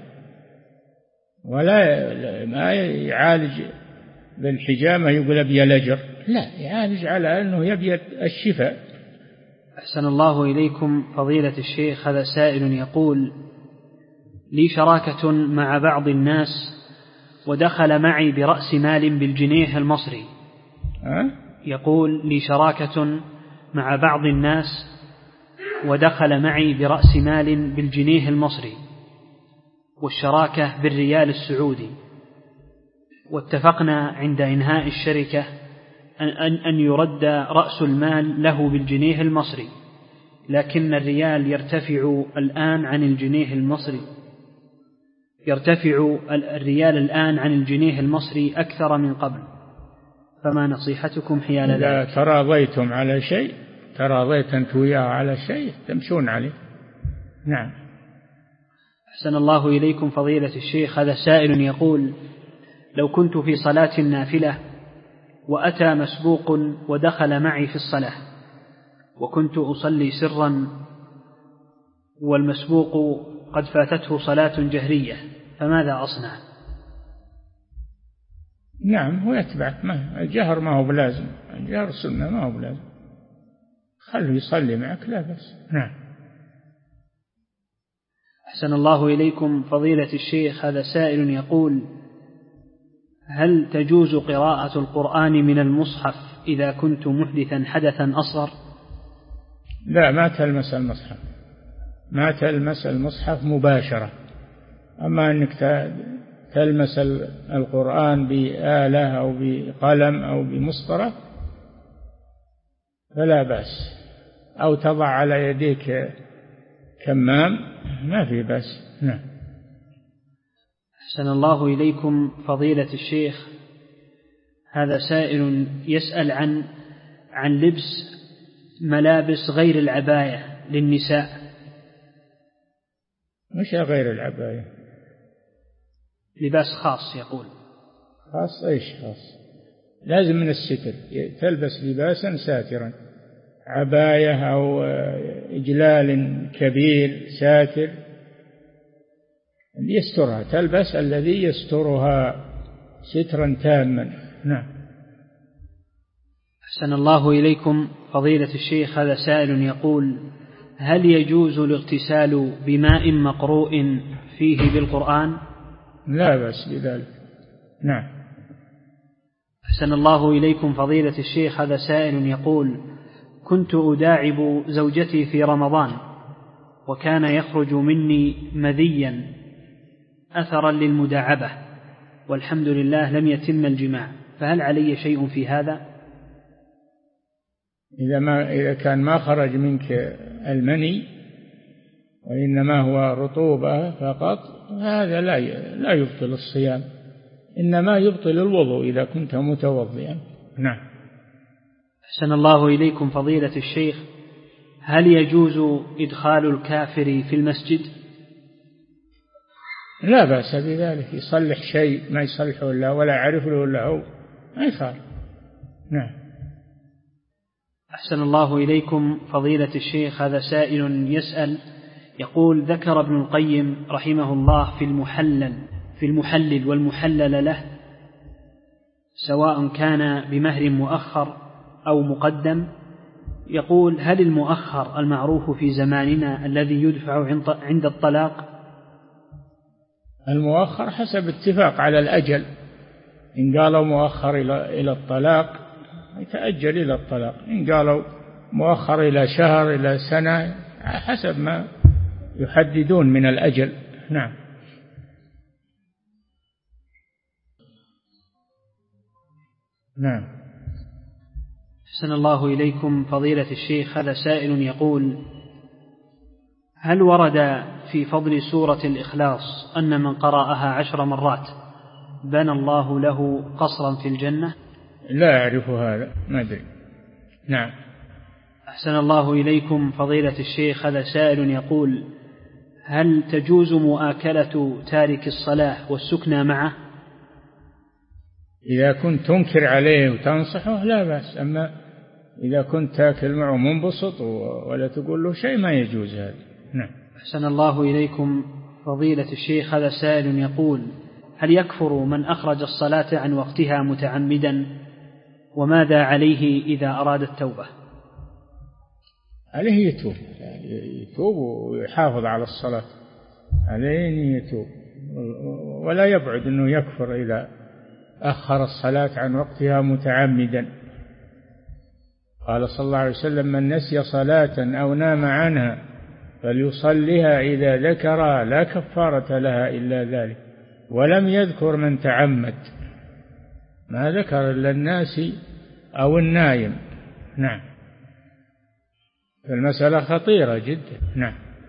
ولا ما يعالج بالحجامة يقول أبي الأجر، لا، يعالج على أنه يبي الشفاء. أحسن الله إليكم فضيلة الشيخ. هذا سائل يقول: لي شراكة مع بعض الناس ودخل معي برأس مال بالجنيه المصري. أه؟ يقول: لي شراكة مع بعض الناس ودخل معي برأس مال بالجنيه المصري والشراكة بالريال السعودي، واتفقنا عند إنهاء الشركة أن, أن يرد رأس المال له بالجنيه المصري، لكن الريال يرتفع الآن عن الجنيه المصري يرتفع الريال الآن عن الجنيه المصري أكثر من قبل، فما نصيحتكم حيال ذلك؟ إذا تراضيتم على شيء، تراضيت أنت وياه على شيء تمشون عليه. نعم. أحسن الله إليكم فضيلة الشيخ. هذا سائل يقول: لو كنت في صلاة النافلة وأتى مسبوق ودخل معي في الصلاة وكنت أصلي سرا والمسبوق قد فاتته صلاة جهرية، فماذا أصنع؟ نعم، هو يتبعك، ما الجهر ما هو بلازم، الجهر سنة ما هو بلازم، خليه يصلي معك لا بس. نعم. أحسن الله إليكم فضيلة الشيخ. هذا سائل يقول: هل تجوز قراءة القرآن من المصحف إذا كنت محدثا حدثا أصغر؟ لا، ما تلمس المصحف، ما تلمس المصحف مباشرة. أما أنك تلمس القرآن بآلة أو بقلم أو بمسطرة فلا بأس، أو تضع على يديك كمام ما في بأس. نعم. أحسن الله إليكم فضيلة الشيخ. هذا سائل يسأل عن عن لبس ملابس غير العباية للنساء. مش غير العباية، لباس خاص. يقول: خاص إيش خاص؟ لازم من الستر، تلبس لباسا ساترا، عباية أو إجلال كبير ساتر يسترها، تلبس الذي يسترها سترا تاما. نعم. أحسن الله إليكم فضيلة الشيخ. هذا سائل يقول: هل يجوز الاغتسال بماء مقروء فيه بالقرآن؟ لا بأس بذلك. نعم. أحسن الله إليكم فضيلة الشيخ. هذا سائل يقول: كنت أداعب زوجتي في رمضان وكان يخرج مني مذيا أثرا للمداعبة، والحمد لله لم يتم الجماع، فهل علي شيء في هذا؟ إذا ما إذا كان ما خرج منك المني وإنما هو رطوبة فقط، هذا لا لا يبطل الصيام، إنما يبطل الوضوء إذا كنت متوضئا. نعم. أحسن الله إليكم فضيلة الشيخ. هل يجوز إدخال الكافر في المسجد؟ لا بأس بذلك، يصلح شيء ما يصلحه إلا ولا يعرف له إلا هو، ما يخالف. نعم. أحسن الله إليكم فضيلة الشيخ. هذا سائل يسأل يقول: ذكر ابن القيم رحمه الله في المحلل في المحلل والمحلل له، سواء كان بمهر مؤخر أو مقدم، يقول: هل المؤخر المعروف في زماننا الذي يدفع عند الطلاق؟ المؤخر حسب اتفاق على الأجل، إن قالوا مؤخر إلى الطلاق يتأجل إلى الطلاق، إن قالوا مؤخر إلى شهر إلى سنة حسب ما يحددون من الأجل. نعم. نعم. أحسن الله إليكم فضيلة الشيخ. هذا سائل يقول: هل ورد في فضل سورة الإخلاص أن من قرأها عشر مرات بنى الله له قصرا في الجنة؟ لا أعرف هذا، ما أدري. نعم. أحسن الله إليكم فضيلة الشيخ، هذا سائل يقول: هل تجوز مؤاكلة تارك الصلاة والسكنى معه؟ إذا كنت تنكر عليه وتنصحه لا بأس، أما إذا كنت تاكل معه منبسط ولا تقول له شيء ما يجوز هذا. نعم. أحسن الله إليكم فضيلة الشيخ، هذا سائل يقول: هل يكفر من أخرج الصلاة عن وقتها متعمدا؟ وماذا عليه إذا أراد التوبة؟ عليه يتوب، يتوب ويحافظ على الصلاة، عليه يتوب، ولا يبعد أنه يكفر إذا أخر الصلاة عن وقتها متعمدا. قال صلى الله عليه وسلم: من نسي صلاة أو نام عنها فليصلها إذا ذكر، لا كفارة لها إلا ذلك. ولم يذكر من تعمد، ما ذكر إلا الناسي أو النايم. نعم. المسألة خطيرة جدا. نعم.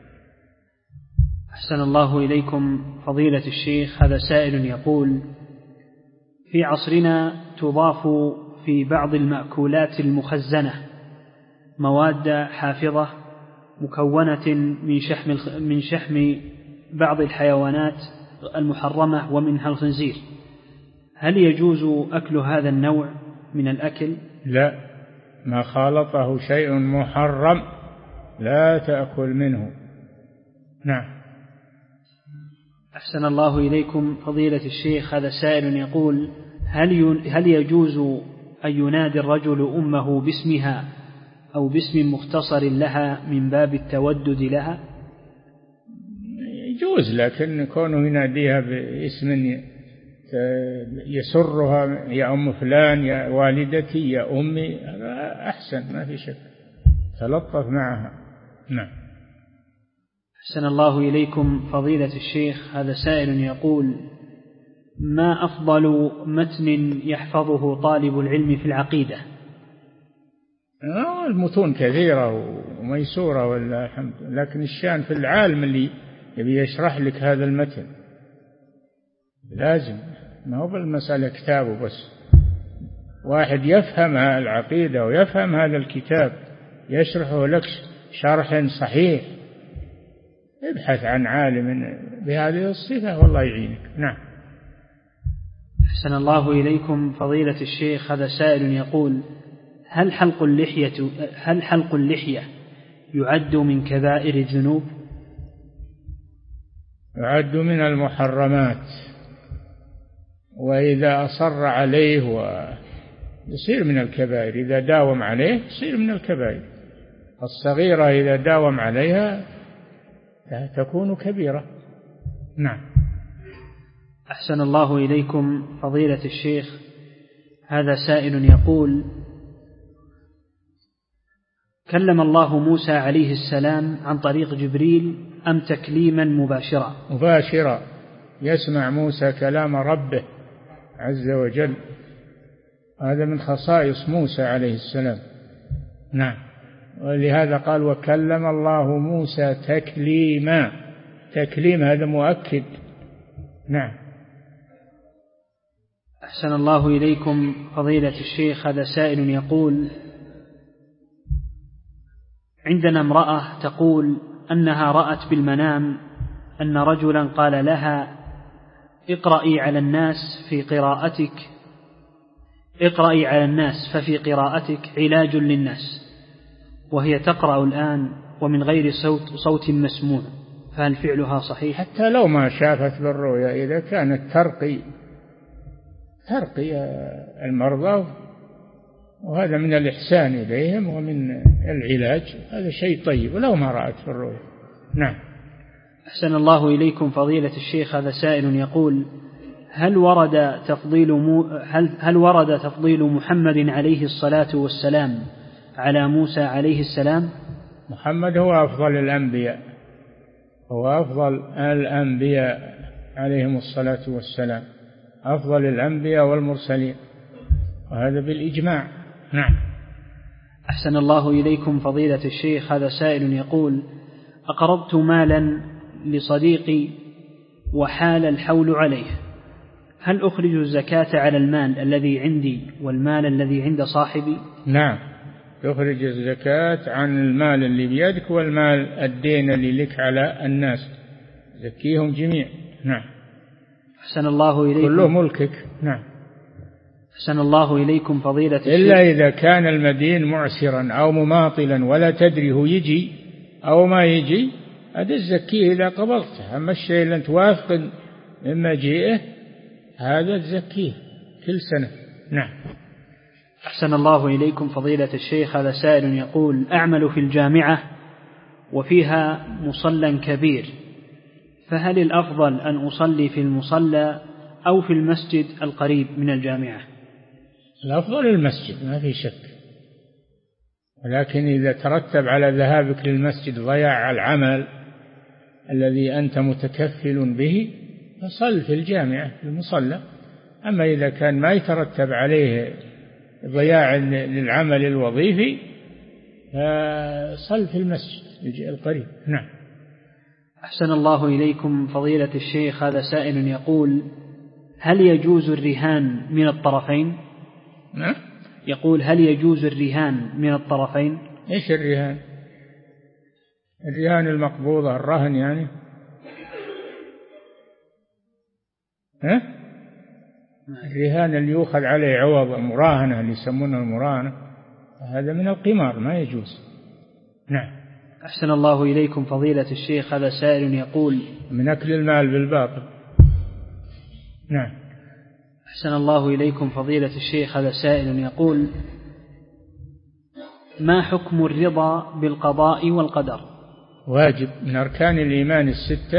أحسن الله إليكم فضيلة الشيخ، هذا سائل يقول: في عصرنا تضاف في بعض المأكولات المخزنة مواد حافظة مكونة من شحم من شحم بعض الحيوانات المحرمة ومنها الخنزير، هل يجوز أكل هذا النوع من الأكل؟ لا، ما خالطه شيء محرم لا تأكل منه. نعم. أحسن الله إليكم فضيلة الشيخ، هذا سائل يقول: هل هل يجوز أن ينادي الرجل أمه باسمها أو باسم مختصر لها من باب التودد لها؟ يجوز، لكن كونه يناديها باسم يسرها، يا أم فلان، يا والدتي، يا أمي، هذا أحسن، ما في شك، تلطف معها. نعم. أحسن الله إليكم فضيلة الشيخ، هذا سائل يقول: ما أفضل متن يحفظه طالب العلم في العقيدة؟ المتون كثيرة وميسورة والله الحمد، لكن الشان في العالم اللي يبي يشرح لك هذا المتن، لازم، ما هو بالمسألة كتابه بس، واحد يفهم العقيدة ويفهم هذا الكتاب يشرحه لك شرح صحيح. ابحث عن عالم بهذه الصفة والله يعينك. نعم. أحسن الله إليكم فضيلة الشيخ، هذا سائل يقول: هل حلق اللحية هل حلق اللحية يعد من كبائر الذنوب؟ يعد من المحرمات، وإذا أصر عليه ويصير من الكبائر، إذا داوم عليه يصير من الكبائر. الصغيرة إذا داوم عليها تكون كبيرة. نعم. أحسن الله إليكم فضيلة الشيخ، هذا سائل يقول: كلم الله موسى عليه السلام عن طريق جبريل أم تكليما مباشرا؟ مباشرا، يسمع موسى كلام ربه عز وجل، هذا من خصائص موسى عليه السلام. نعم. ولهذا قال: وكلم الله موسى تكليما، تكليم هذا مؤكد. نعم. أحسن الله إليكم فضيلة الشيخ، هذا سائل يقول: عندنا امرأة تقول أنها رأت بالمنام أن رجلا قال لها: اقرأي على الناس في قراءتك اقرأي على الناس ففي قراءتك علاج للناس، وهي تقرأ الآن ومن غير صوت صوت مسموع، فهل فعلها صحيح؟ حتى لو ما شافت بالرؤيا، إذا كانت ترقي ترقي المرضى، وهذا من الإحسان إليهم ومن العلاج، هذا شيء طيب، ولو ما رأت في الرؤيا. نعم. أحسن الله إليكم فضيلة الشيخ، هذا سائل يقول: هل ورد تفضيل مو هل هل ورد تفضيل محمد عليه الصلاة والسلام على موسى عليه السلام؟ محمد هو أفضل الأنبياء، هو أفضل الأنبياء عليهم الصلاة والسلام، أفضل الأنبياء والمرسلين، وهذا بالإجماع. نعم. أحسن الله إليكم فضيلة الشيخ، هذا سائل يقول: أقرضت مالا لصديقي وحال الحول عليه، هل أخرج الزكاة على المال الذي عندي والمال الذي عند صاحبي؟ نعم، تخرج الزكاة عن المال اللي بيدك والمال الدين اللي لك على الناس، زكيهم جميع. نعم. أحسن الله إليكم. كله ملكك. نعم. أحسن الله إليكم فضيلة الشيخ. إلا إذا كان المدين معسرا أو مماطلا ولا تدري هو يجي أو ما يجي، هذا الزكيه إذا قبضته. أما الشيء اللي أنت واثق من مجيئه هذا الزكيه كل سنة. نعم. أحسن الله إليكم فضيلة الشيخ. هذا سائل يقول: أعمل في الجامعة وفيها مصلى كبير، فهل الأفضل أن أصلي في المصلى أو في المسجد القريب من الجامعة؟ الأفضل المسجد ما في شك، ولكن إذا ترتب على ذهابك للمسجد ضياع العمل الذي أنت متكفل به فصل في الجامعة في المصلى. أما إذا كان ما يترتب عليه ضياع للعمل الوظيفي فصل في المسجد القريب. نعم. أحسن الله إليكم فضيلة الشيخ. هذا سائل يقول: هل يجوز الرهان من الطرفين؟ نعم. يقول: هل يجوز الرهان من الطرفين؟ إيش الرهان؟ الرهان المقبوضة، الرهن يعني. ها؟ الرهان اللي يؤخذ عليه عوض، المراهنة اللي يسمونها المراهنة، هذا من القمار ما يجوز. نعم. أحسن الله إليكم فضيلة الشيخ. هذا سائل يقول: من أكل المال بالباطل. نعم. أحسن الله إليكم فضيلة الشيخ. هذا سائل يقول: ما حكم الرضا بالقضاء والقدر؟ واجب من أركان الإيمان الستة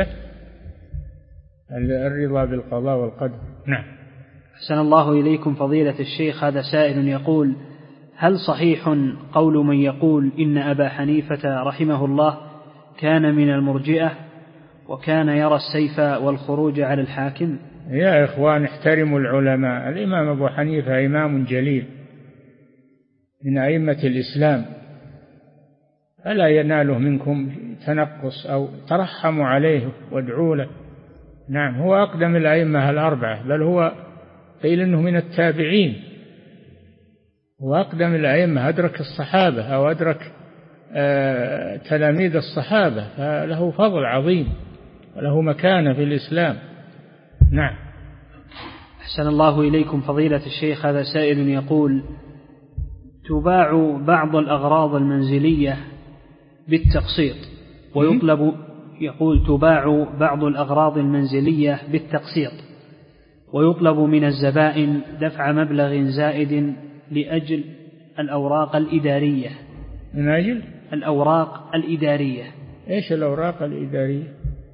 الرضا بالقضاء والقدر. نعم. أحسن الله إليكم فضيلة الشيخ. هذا سائل يقول: هل صحيح قول من يقول إن أبا حنيفة رحمه الله كان من المرجئة وكان يرى السيف والخروج على الحاكم؟ يا إخوان احترموا العلماء. الإمام أبو حنيفة إمام جليل من أئمة الإسلام، فلا يناله منكم تنقص أو ترحموا عليه وادعوا له. نعم، هو أقدم الأئمة الأربعة، بل هو قيل إنه من التابعين، هو أقدم الأئمة، أدرك الصحابة أو أدرك آه تلاميذ الصحابة، فله فضل عظيم وله مكانة في الإسلام. نعم. أحسن الله إليكم فضيلة الشيخ. هذا سائل يقول: تباع بعض الأغراض المنزلية بالتقسيط ويطلب يقول تباع بعض الأغراض المنزلية بالتقسيط ويطلب من الزبائن دفع مبلغ زائد لأجل الأوراق الإدارية. من أجل الأوراق الإدارية. إيش الأوراق الإدارية؟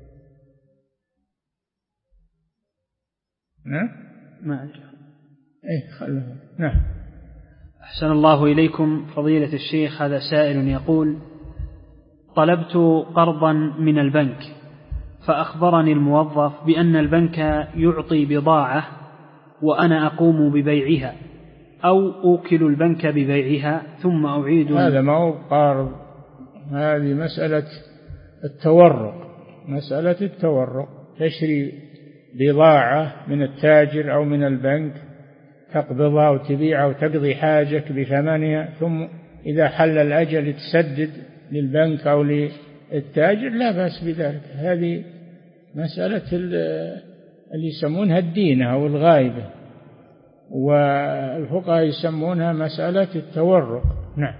نعم. ما أدري. إيه خلنا. نعم. أحسن الله إليكم فضيلة الشيخ. هذا سائل يقول: طلبت قرضا من البنك فأخبرني الموظف بأن البنك يعطي بضاعة وأنا أقوم ببيعها أو أوكل البنك ببيعها ثم أعيد. هذا ما هو قارض، هذه مسألة التورق، مسألة التورق. تشري بضاعة من التاجر أو من البنك تقبضها وتبيعها وتقضي حاجك بثمنها، ثم إذا حل الأجل تسدد للبنك أو للتاجر، لا بأس بذلك. هذه مسألة اللي يسمونها الدينة أو الغائبة، والفقهاء يسمونها مسألة التورق. نعم.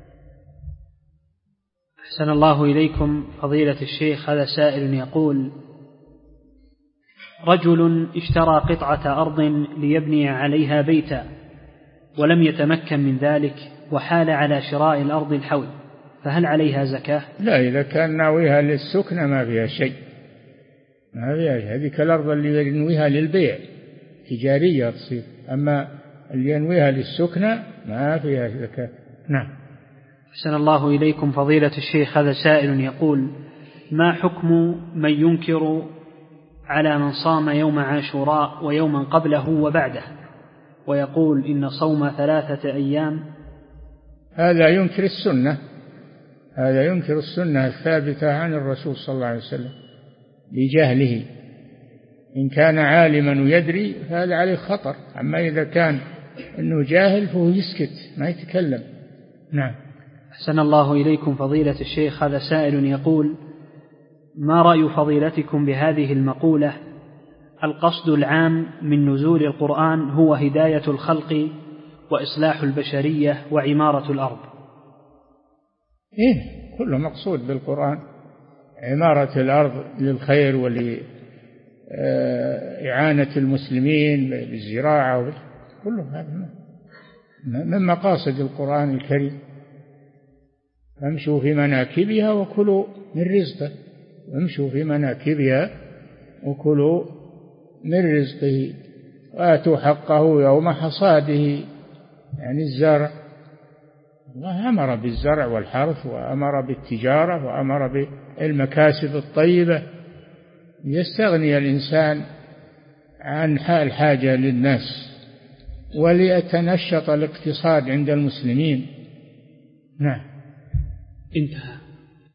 أحسن الله إليكم فضيلة الشيخ. هذا سائل يقول: رجل اشترى قطعة أرض ليبني عليها بيتا ولم يتمكن من ذلك وحال على شراء الأرض الحول، فهل عليها زكاة؟ لا، إذا كان ناويها للسكنة ما فيها شيء، ما فيها شيء. هذه كالأرض اللي ينويها للبيع تجارية تصير، أما اللي ينويها للسكنة ما فيها زكاة. نعم. أحسن الله إليكم فضيلة الشيخ. هذا سائل يقول: ما حكم من ينكر على من صام يوم عاشوراء ويوما قبله وبعده ويقول إن صوم ثلاثة أيام؟ هذا ينكر السنة، هذا ينكر السنة الثابتة عن الرسول صلى الله عليه وسلم بجهله، إن كان عالما يدري فهذا عليه خطر، أما إذا كان أنه جاهل فهو يسكت ما يتكلم. نعم. أحسن الله إليكم فضيلة الشيخ. هذا سائل يقول: ما رأي فضيلتكم بهذه المقولة: القصد العام من نزول القرآن هو هداية الخلق وإصلاح البشرية وعمارة الأرض؟ إيه، كله مقصود بالقرآن، عمارة الأرض للخير ولإعانة المسلمين بالزراعة، كله هذا من مقاصد القرآن الكريم. فامشوا في مناكبها وكلوا من رزقه، وامشوا في مناكبها وكلوا من رزقه وآتوا حقه يوم حصاده، يعني الزرع. الله أمر بالزرع والحرث، وأمر بالتجارة، وأمر بالمكاسب الطيبة يستغني الإنسان عن الحاجة للناس وليتنشط الاقتصاد عند المسلمين. نعم. انتهى.